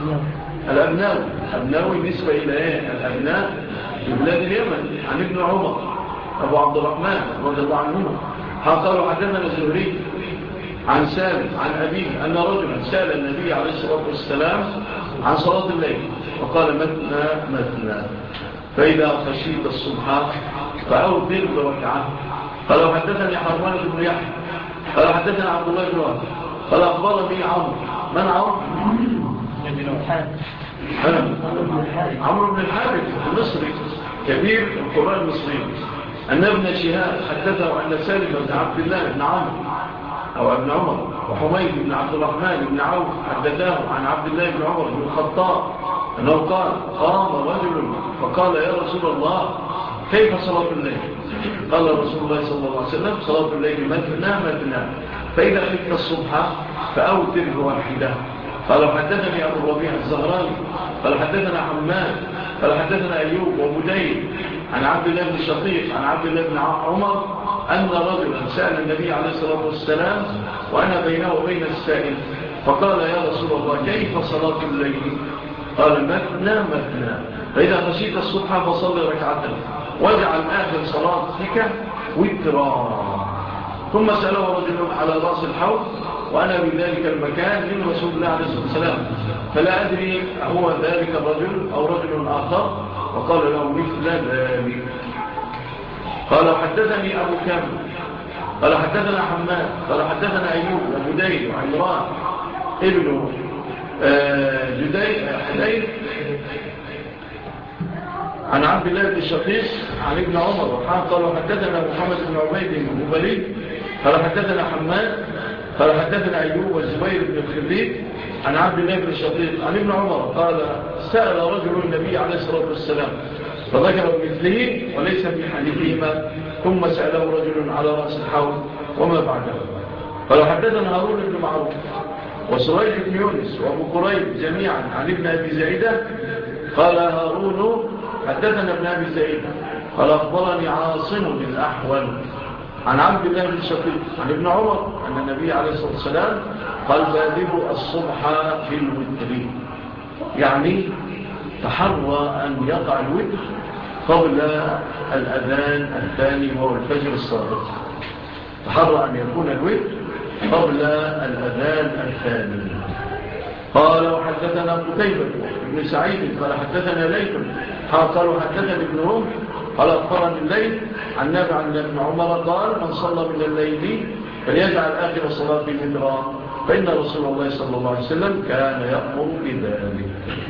الأبناوي نسبة إلى ايه الأبناء في بلاد اليمن عن ابن عمر أبو عبد الرحمن رضي الله عنهما. قالوا حدثنا الزهري عن سالم عن أبيه أن رجلا سأل النبي عليه الصلاة والسلام عن صلاة الليل وقال مثنى فإذا خشيت الصبح فأوتر بركعة. قال حدثني حرمان بن يحيى قال حدثنا عبد الله بن وهب قال أخبرني عمرو. من عمرو؟ عمرو بن الحارث المصري كبير القراء المصريين أن ابن شهاب حدثه أن سالم بن عبد الله بن عمرو أو ابن عمر وحميد بن عبد الرحمن بن عوف حدثاه عن عبد الله بن عمر بن الخطاب أنه قال قام رجل فقال يا رسول الله كيف صلاة الليل؟ قال رسول الله صلى الله عليه وسلم صلاة الليل مثنى فإذا خفت الصبح فأوتر واحدة. قال حدثني أبو الربيع الزهراني قال حدثنا حماد قال حدثنا أيوب وبديل عن عبد الله بن الشقيق عن عبد الله بن عمر أن رجلا سأل النبي عليه الصلاة والسلام وأنا بينه وبين السائل فقال يا رسول الله كيف صلاة الليل؟ قال مثنى فإذا خشيت الصبح فصلي ركعتين واجعل آخر صلاتك وترا. ثم سأله رجل على رأس الحوض وأنا بذلك المكان من رسول الله عليه الصلاة والسلام فلا أدري هو ذلك الرجل أو رجل آخر وقال له مثل ذلك. قال حدثني أبو كامل قال حدثنا حماد قال حدثنا أيوب وبديل وعمران ابن حديث عن عبد الله بن الشقيق عن ابن عمر قالوا حدثنا محمد بن عبيد بن مبارك قال حدثنا حماد قال حدثنا أيوب والزبير بن الخليل عن عبد الله بن الشقيق عن ابن عمر قال سأل رجل النبي عليه الصلاة والسلام فذكر بمثله وليس في حديثهما ثم سأله رجل على رأس الحوض وما بعده. فلو حدثنا هارون بن معروف وسريج بن يونس وابو كريب جميعا عن ابن أبي زائدة قال هارون حدثنا ابن أبي زائدة قال أخبرني عاصم بن الأحول عن عبد الله بن شقيق عن ابن عمر أن النبي عليه الصلاة والسلام قال بادروا الصبح في الوتر، يعني تحرى أن يقع الوتر قبل الأذان الثاني وهو الفجر الصادق. تحرى أن يكون الوتر قبل الأذان الثاني. قال وحدثنا قتيبة بن سعيد قال حدثنا ليث قالوا حدثنا ابن رمح قال أخبرني الليل عن نافع عن ابن عمر قال من صلى من الليل فليجعل آخر الصلاة وترا فإن رسول الله صلى الله عليه وسلم كان يأمر بذلك.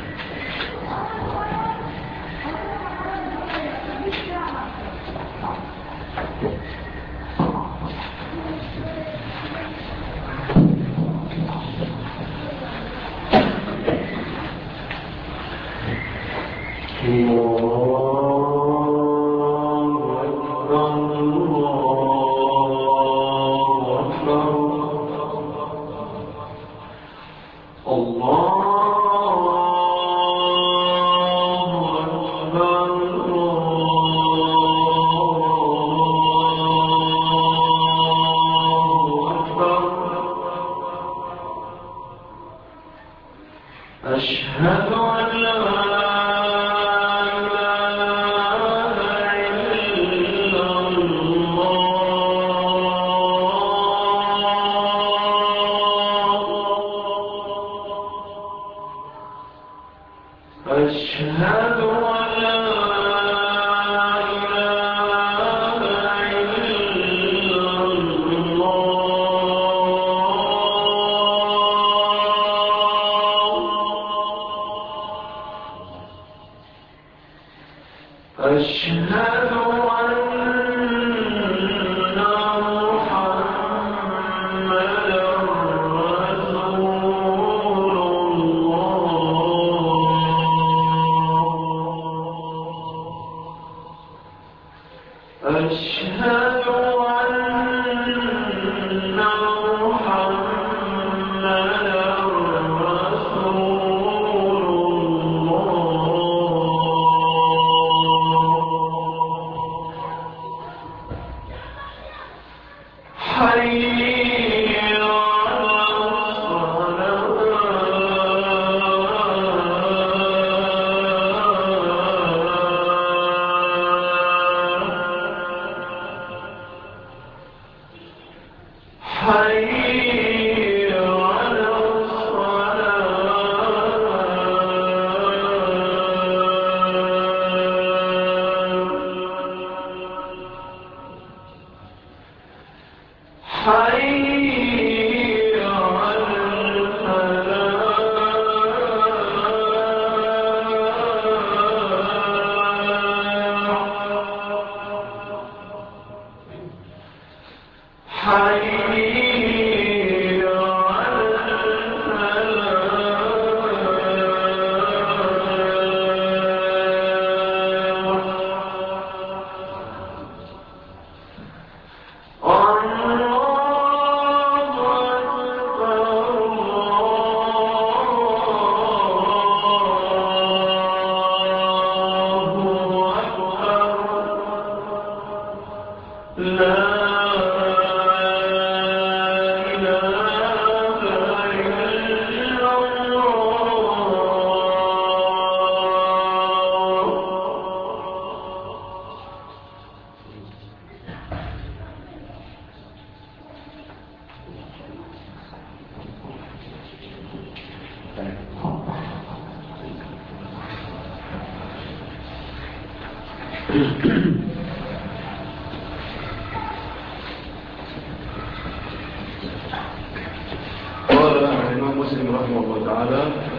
قال الإمام مسلم رحمه الله تعالى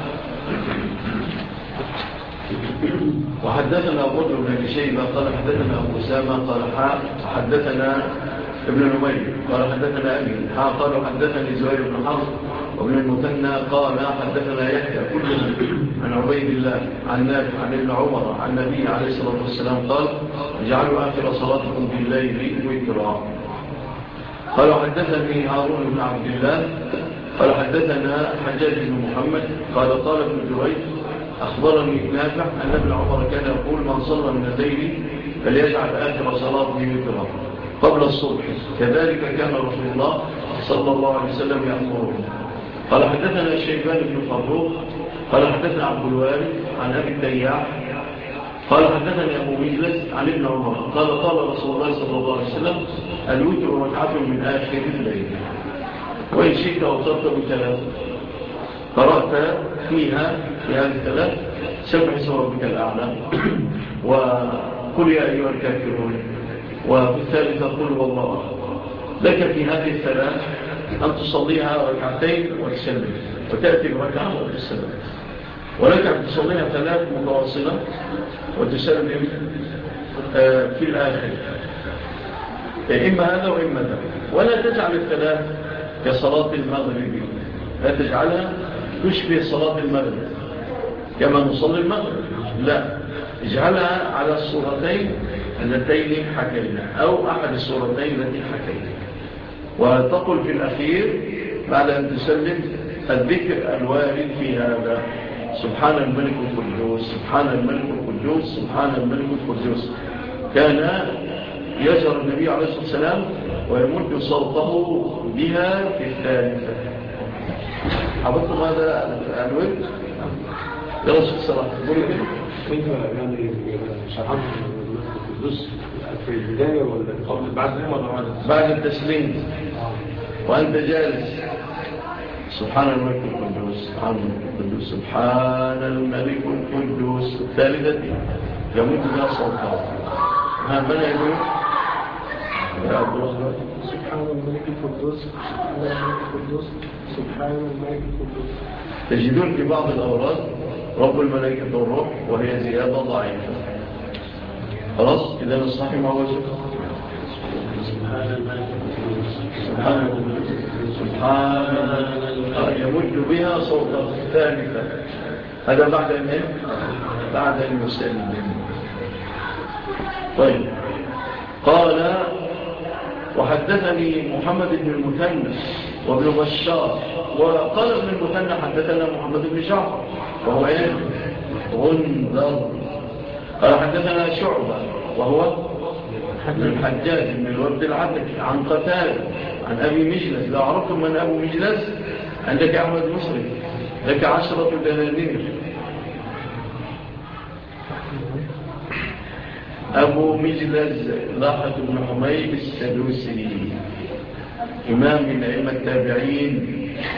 وحدثنا أبو بكر بن أبي شيبة قال حدثنا أبو أسامة قال حدثنا ابن نمير قال حدثنا أبي قال حدثني زهير بن حرب وابن المثنى قال حدثنا يحيى كلنا عن عبيد الله عن نافع عن ابن عمر عن النبي عليه الصلاة والسلام قال اجعلوا آخر صلاتكم بالليل وترا. قال حدثني هارون بن عبد الله قال حدثنا حجاج بن محمد قال قال ابن جريج أخبرني نافع أن ابن عمر كان يقول من صلى من الليل فليجعل آخر صلاته وترا قبل الصبح كذلك كان رسول الله صلى الله عليه وسلم يأمره. قال حدثنا الشيبان بن فروخ قال حدثنا عبد الوارث عن أبي التياح قال حدثني أبو مجلس عن ابن عمر قال قال رسول الله صلى الله عليه وسلم الوتر ركعة من آخر الليل وإن شئت أوصلت بثلاث قرأت فيها في هذه الثلاث سبح اسم ربك الأعلى وقل يا أيها الكافرون وفي الثالثة قل والله لك في هذه الثلاث أن تصليها ركعتين وتسلم وتأتي بركعة وتسلم ولك أن تصليها ثلاث متواصلة وتسلم في الآخر إما هذا وإما ذا ولا تجعل الثلاث كصلاة المغرب لا تجعلها تشبه صلاة المغرب كما نصلي المغرب لا اجعلها على الصورتين اللتين حكينا أو أحد الصورتين التي حكينا وتقل في الأخير بعد أن تسلم الذكر الوارد في هذا سبحان الملك القدوس سبحان الملك القدوس سبحان الملك القدوس. كان يجر النبي عليه الصلاة والسلام ويمد صوته بها في الثالثة. حضرتم هذا الورد يرسل الصلاة قولوا كده كيف يعني شرحان القدوس في البداية ولا قبل بعد التسليم وأنت جالس سبحان الملك القدوس سبحان الملك القدوس سبحان الملك القدوس الثالثة يمد بها صوته. ها من يقول يا عبد الله سبحان الملك القدوس سبحان الملك القدوس سبحان الملك القدوس. تجدون في بعض الأوراد رب الملائكة والروح وهي زيادة ضعيفة. خلاص إذا الصحيح ما هو سبحان الملك سبحان يمد بها صوتا ثالثا. هذا بعد أن بعد أن يسلم. طيب قال وحدثني محمد بن المثنى وابن بشار وقال ابن المثنى حدثنا محمد بن جعفر وهو غندر قال حدثنا شعبة وهو الحجاج بن الورد العتكي عن قتادة عن أبي مجلس. لو عرفتم من أبو مجلس عندك أحمد مسلم لك 10 دنانير. أبو مجلس لاحة بن حميد السدوسي إمام من أئمة التابعين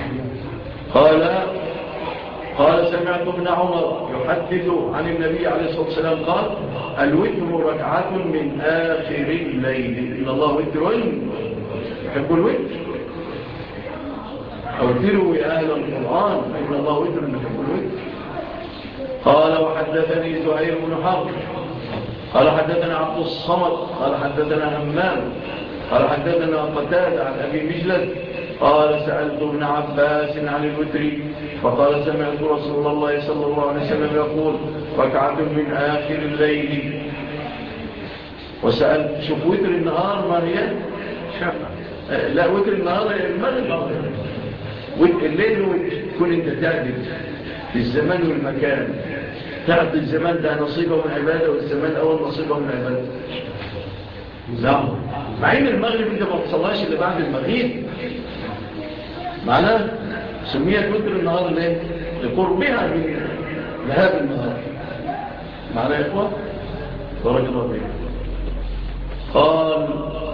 قال سمعت ابن عمر يحدث عن النبي عليه الصلاة والسلام قال الوتر ركعة من آخر الليل إن الله وتر يحب الوتر أوتروا يا أهل القرآن إن الله وتر يحب الوتر. قال وحدثني زهير بن حرب قال حدثنا عبد الصمد قال حدثنا همام قال حدثنا قتادة عن أبي مجلس قال سألت ابن عباس عن الوتر فقال سمعت رسول الله صلى الله عليه وسلم يقول ركعة من آخر الليل. وسألت شوف وتر النهار ما هي لا وتر النهار المغرب الليل تكون انت تعدل في الزمان والمكان تعد الزمان ده نصيبه من عبادة والزمان أول نصيبه من عبادة. نعم مع ان المغرب انت ما تصلاش اللي بعد المغرب معناه سميت وتر النهار ليه؟ لقربها من ذهاب النهار. معناه يا إخوة بارك الله فيك. قال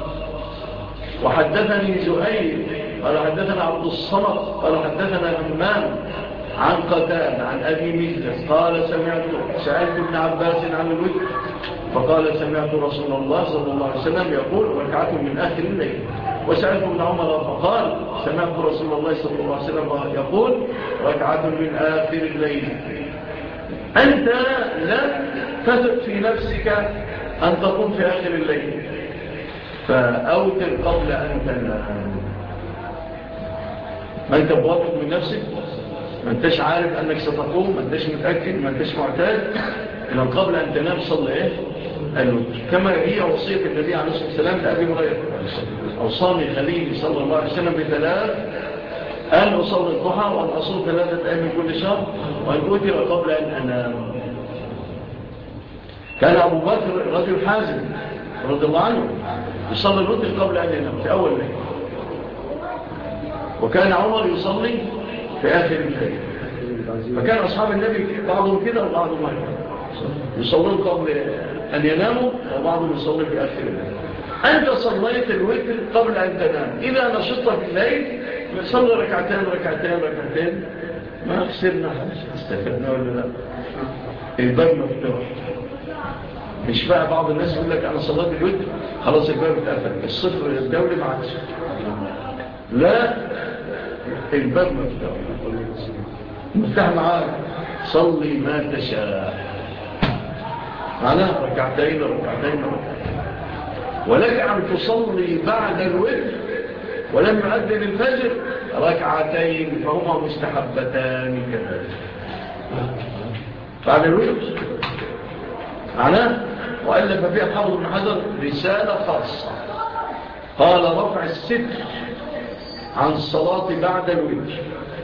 وحدثني زهير قال حدثنا عبد الصمد قال حدثنا همام عن قتادة عن أبي مجلس قال سألت ابن عباس عن الوتر فقال سمعت رسول الله صلى الله عليه وسلم يقول ركعة من آخر الليل. وسألت ابن عمر فقال سمعت رسول الله صلى الله عليه وسلم يقول ركعة من آخر الليل. أنت لا تثق في نفسك أن تقوم في آخر الليل فأوتر قبل أن تنام. ما أنت بواثق من نفسك، ما أنتش عارف أنك ستقوم، ما أنتش متأكد، ما أنتش معتاد، إن قبل أن تنام صلي إيه؟ الوتر. كما هي وصية النبي عليه الصلاة والسلام لأبي هريرة: أوصاني خليلي صلى الله عليه وسلم بثلاث: أن أصلي الضحى، وأن أصوم 3 أيام من كل شهر، وأن أوتر قبل أن أنام. كان أبو بكر رجل حازم رضي الله عنه يصلي الوتر قبل أن ينام في أول ليل، وكان عمر يصلي في آخر الليل. فكان أصحاب النبي بعضهم كده وبعضهم هكذا، يصلون قبل أن يناموا وبعضهم يصلي في آخر الليل. أنت صليت الوتر قبل أن تنام، إذا نشطت في الليل صلي ركعتين ما خسرنا حاجة، استفدنا ولا لا؟ الباب مفتوح. مش بقى بعض الناس يقول لك أنا صليت الوتر خلاص الباب اتقفل، الصفر الدولي ما عادش. لا، الباب مفتوح معاك، صلي ما تشاء، معناها ركعتين. ولك أن تصلي بعد الوتر ولم يؤذن الفجر 2 فهما مستحبتان كذلك بعد الوتر. معناه وألف فيها الحافظ بن حجر رسالة خاصة، قال: رفع الستر عن الصلاة بعد الوتر،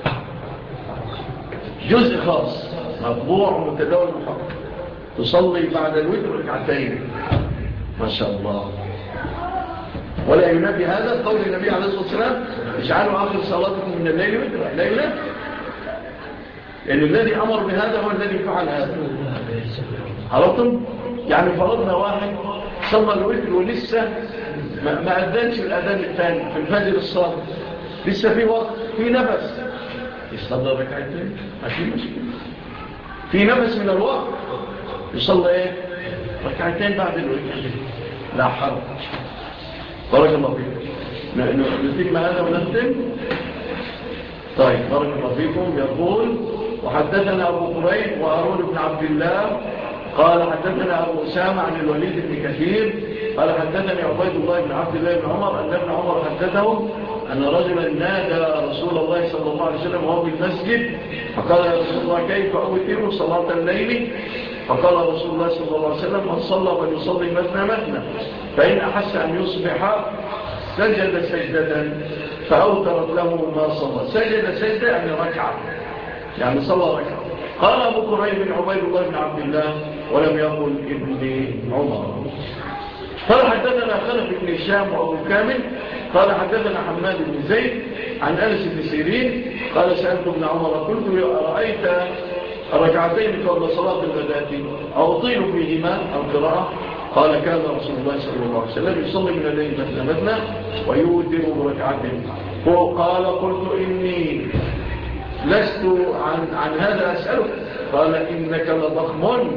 جزء خاص مطبوع ومتداول محقق، تصلي بعد الوتر 2 ما شاء الله. ولا ينبي هذا قول النبي عليه الصلاة والسلام: اجعلوا آخر صلاتكم من الليل وترا. لا ينبي، لأن الذي أمر بهذا هو الذي فعل هذا. عرفتم؟ يعني فرضنا واحد صلى الوتر ولسه ما أذنش الأذان الثاني في الفجر الصادق، لسه في وقت، في نفس، يصلي 2 ماشي مشكلة، في نفس من الوقت يصلي ايه؟ 2 بعد الوتر، لا حرج. بارك الله فيكم. نتم هذا ونختم. طيب، بارك الله فيكم. يقول: وحدثنا أبو قريب وهارون بن عبد الله قال حدثنا أبو أسامة عن الوليد بن كثير قال حدثني عبيد الله بن عبد الله بن عمر أن ابن عمر حدثه أن رجلا نادى رسول الله صلى الله عليه وسلم وهو في المسجد فقال: يا رسول الله كيف أوتر صلاة الليل؟ فقال رسول الله صلى الله عليه وسلم: من صلى فليصلي مثنى فإن أحس أن يصبح سجد سجدة فأوترت له ما صلى. سجد سجدة يعني ركعة، يعني صلى ركعة. قال أبو كريب عبيد الله بن عبد الله ولم يقل ابن عمر. قال حدثنا خلف بن هشام وأبو كامل قال حدثنا حماد بن زيد عن أنس بن سيرين قال: سألت ابن عمر قلت: أرأيت 2 قبل صلاة الغداة أطيل فيهما القراءة؟ قال: كان رسول الله صلى الله عليه وسلم يصلي من الليل مثنى ويوتر بركعتين. قال: قلت: إني لست عن هذا أسألك. قال: إنك لضخم،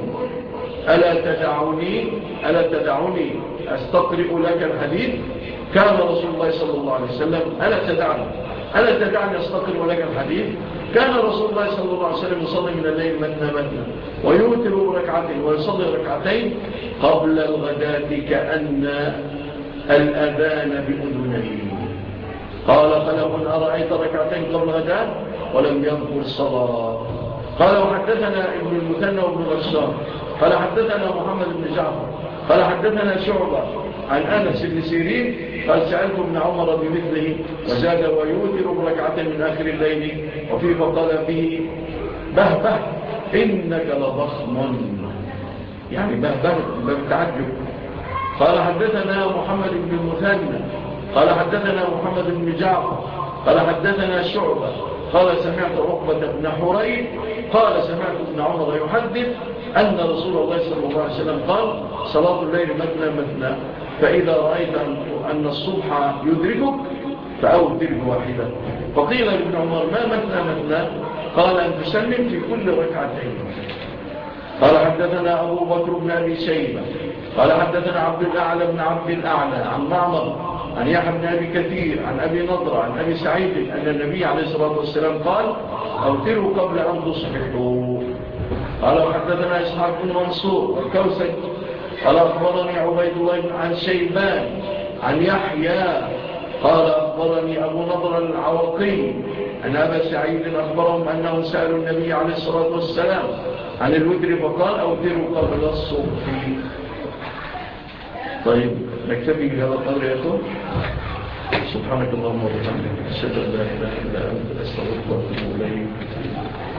ألا تدعني أستقرئ لك الحديث؟ كان رسول الله صلى الله عليه وسلم ألا تدعني أستقرئ لك الحديث؟ كان رسول الله صلى الله عليه وسلم يصلي من الليل مثنى ويوتر بركعتين ويصلي 2 قبل الغداة كأن الأذان بأذنيه. قال: فلو أرأيت 2 قبل الغداة ولم يذكر الصلاة. قال: وحدثنا ابن المثنى وابن بشار قال حدثنا محمد بن جعفر قال حدثنا شعبة عن أنس بن سيرين قال: سألت ابن عمر بمثله وزاد ويوتر بركعتين من آخر الليل وفيه فقال به: بهبه إنك لضخم، يعني بهبه بالتعجب. قال: حدثنا محمد بن المثنى قال حدثنا محمد بن جعفر قال حدثنا شعبة قال: سمعت عقبة بن حريث قال: سمعت ابن عمر يحدث أن رسول الله صلى الله عليه وسلم قال: صلاة الليل مثنى فإذا رأيت أن الصبح يدركك فأوتر بواحدة. فقيل لابن عمر: ما مثنى؟ قال: أن تسلم في كل 2. قال: حدثنا أبو بكر بن أبي شيبة قال حدثنا عبد الأعلى بن عبد الأعلى عن معمر عن يحيى بن أبي كثير عن أبي نضر عن أبي سعيد أن النبي عليه الصلاة والسلام قال: أوتروا قبل أن تصبحوا. قال: وحدثنا إسحاق بن منصور والكوسج قال: أخبرني عبيد الله عن شيبان عن يحيى قال: أخبرني أبو نضر العوقي أن أبا سعيد أخبرهم أنهم سألوا النبي عليه الصلاة والسلام عن الوتر فقال أوتروا قبل الصبح. طيب نكتفي بهذا القدر يا أخوان. سبحانك اللهم وبحمدك أشهد أن لا إله إلا أنت أستغفرك وأتوب إليك.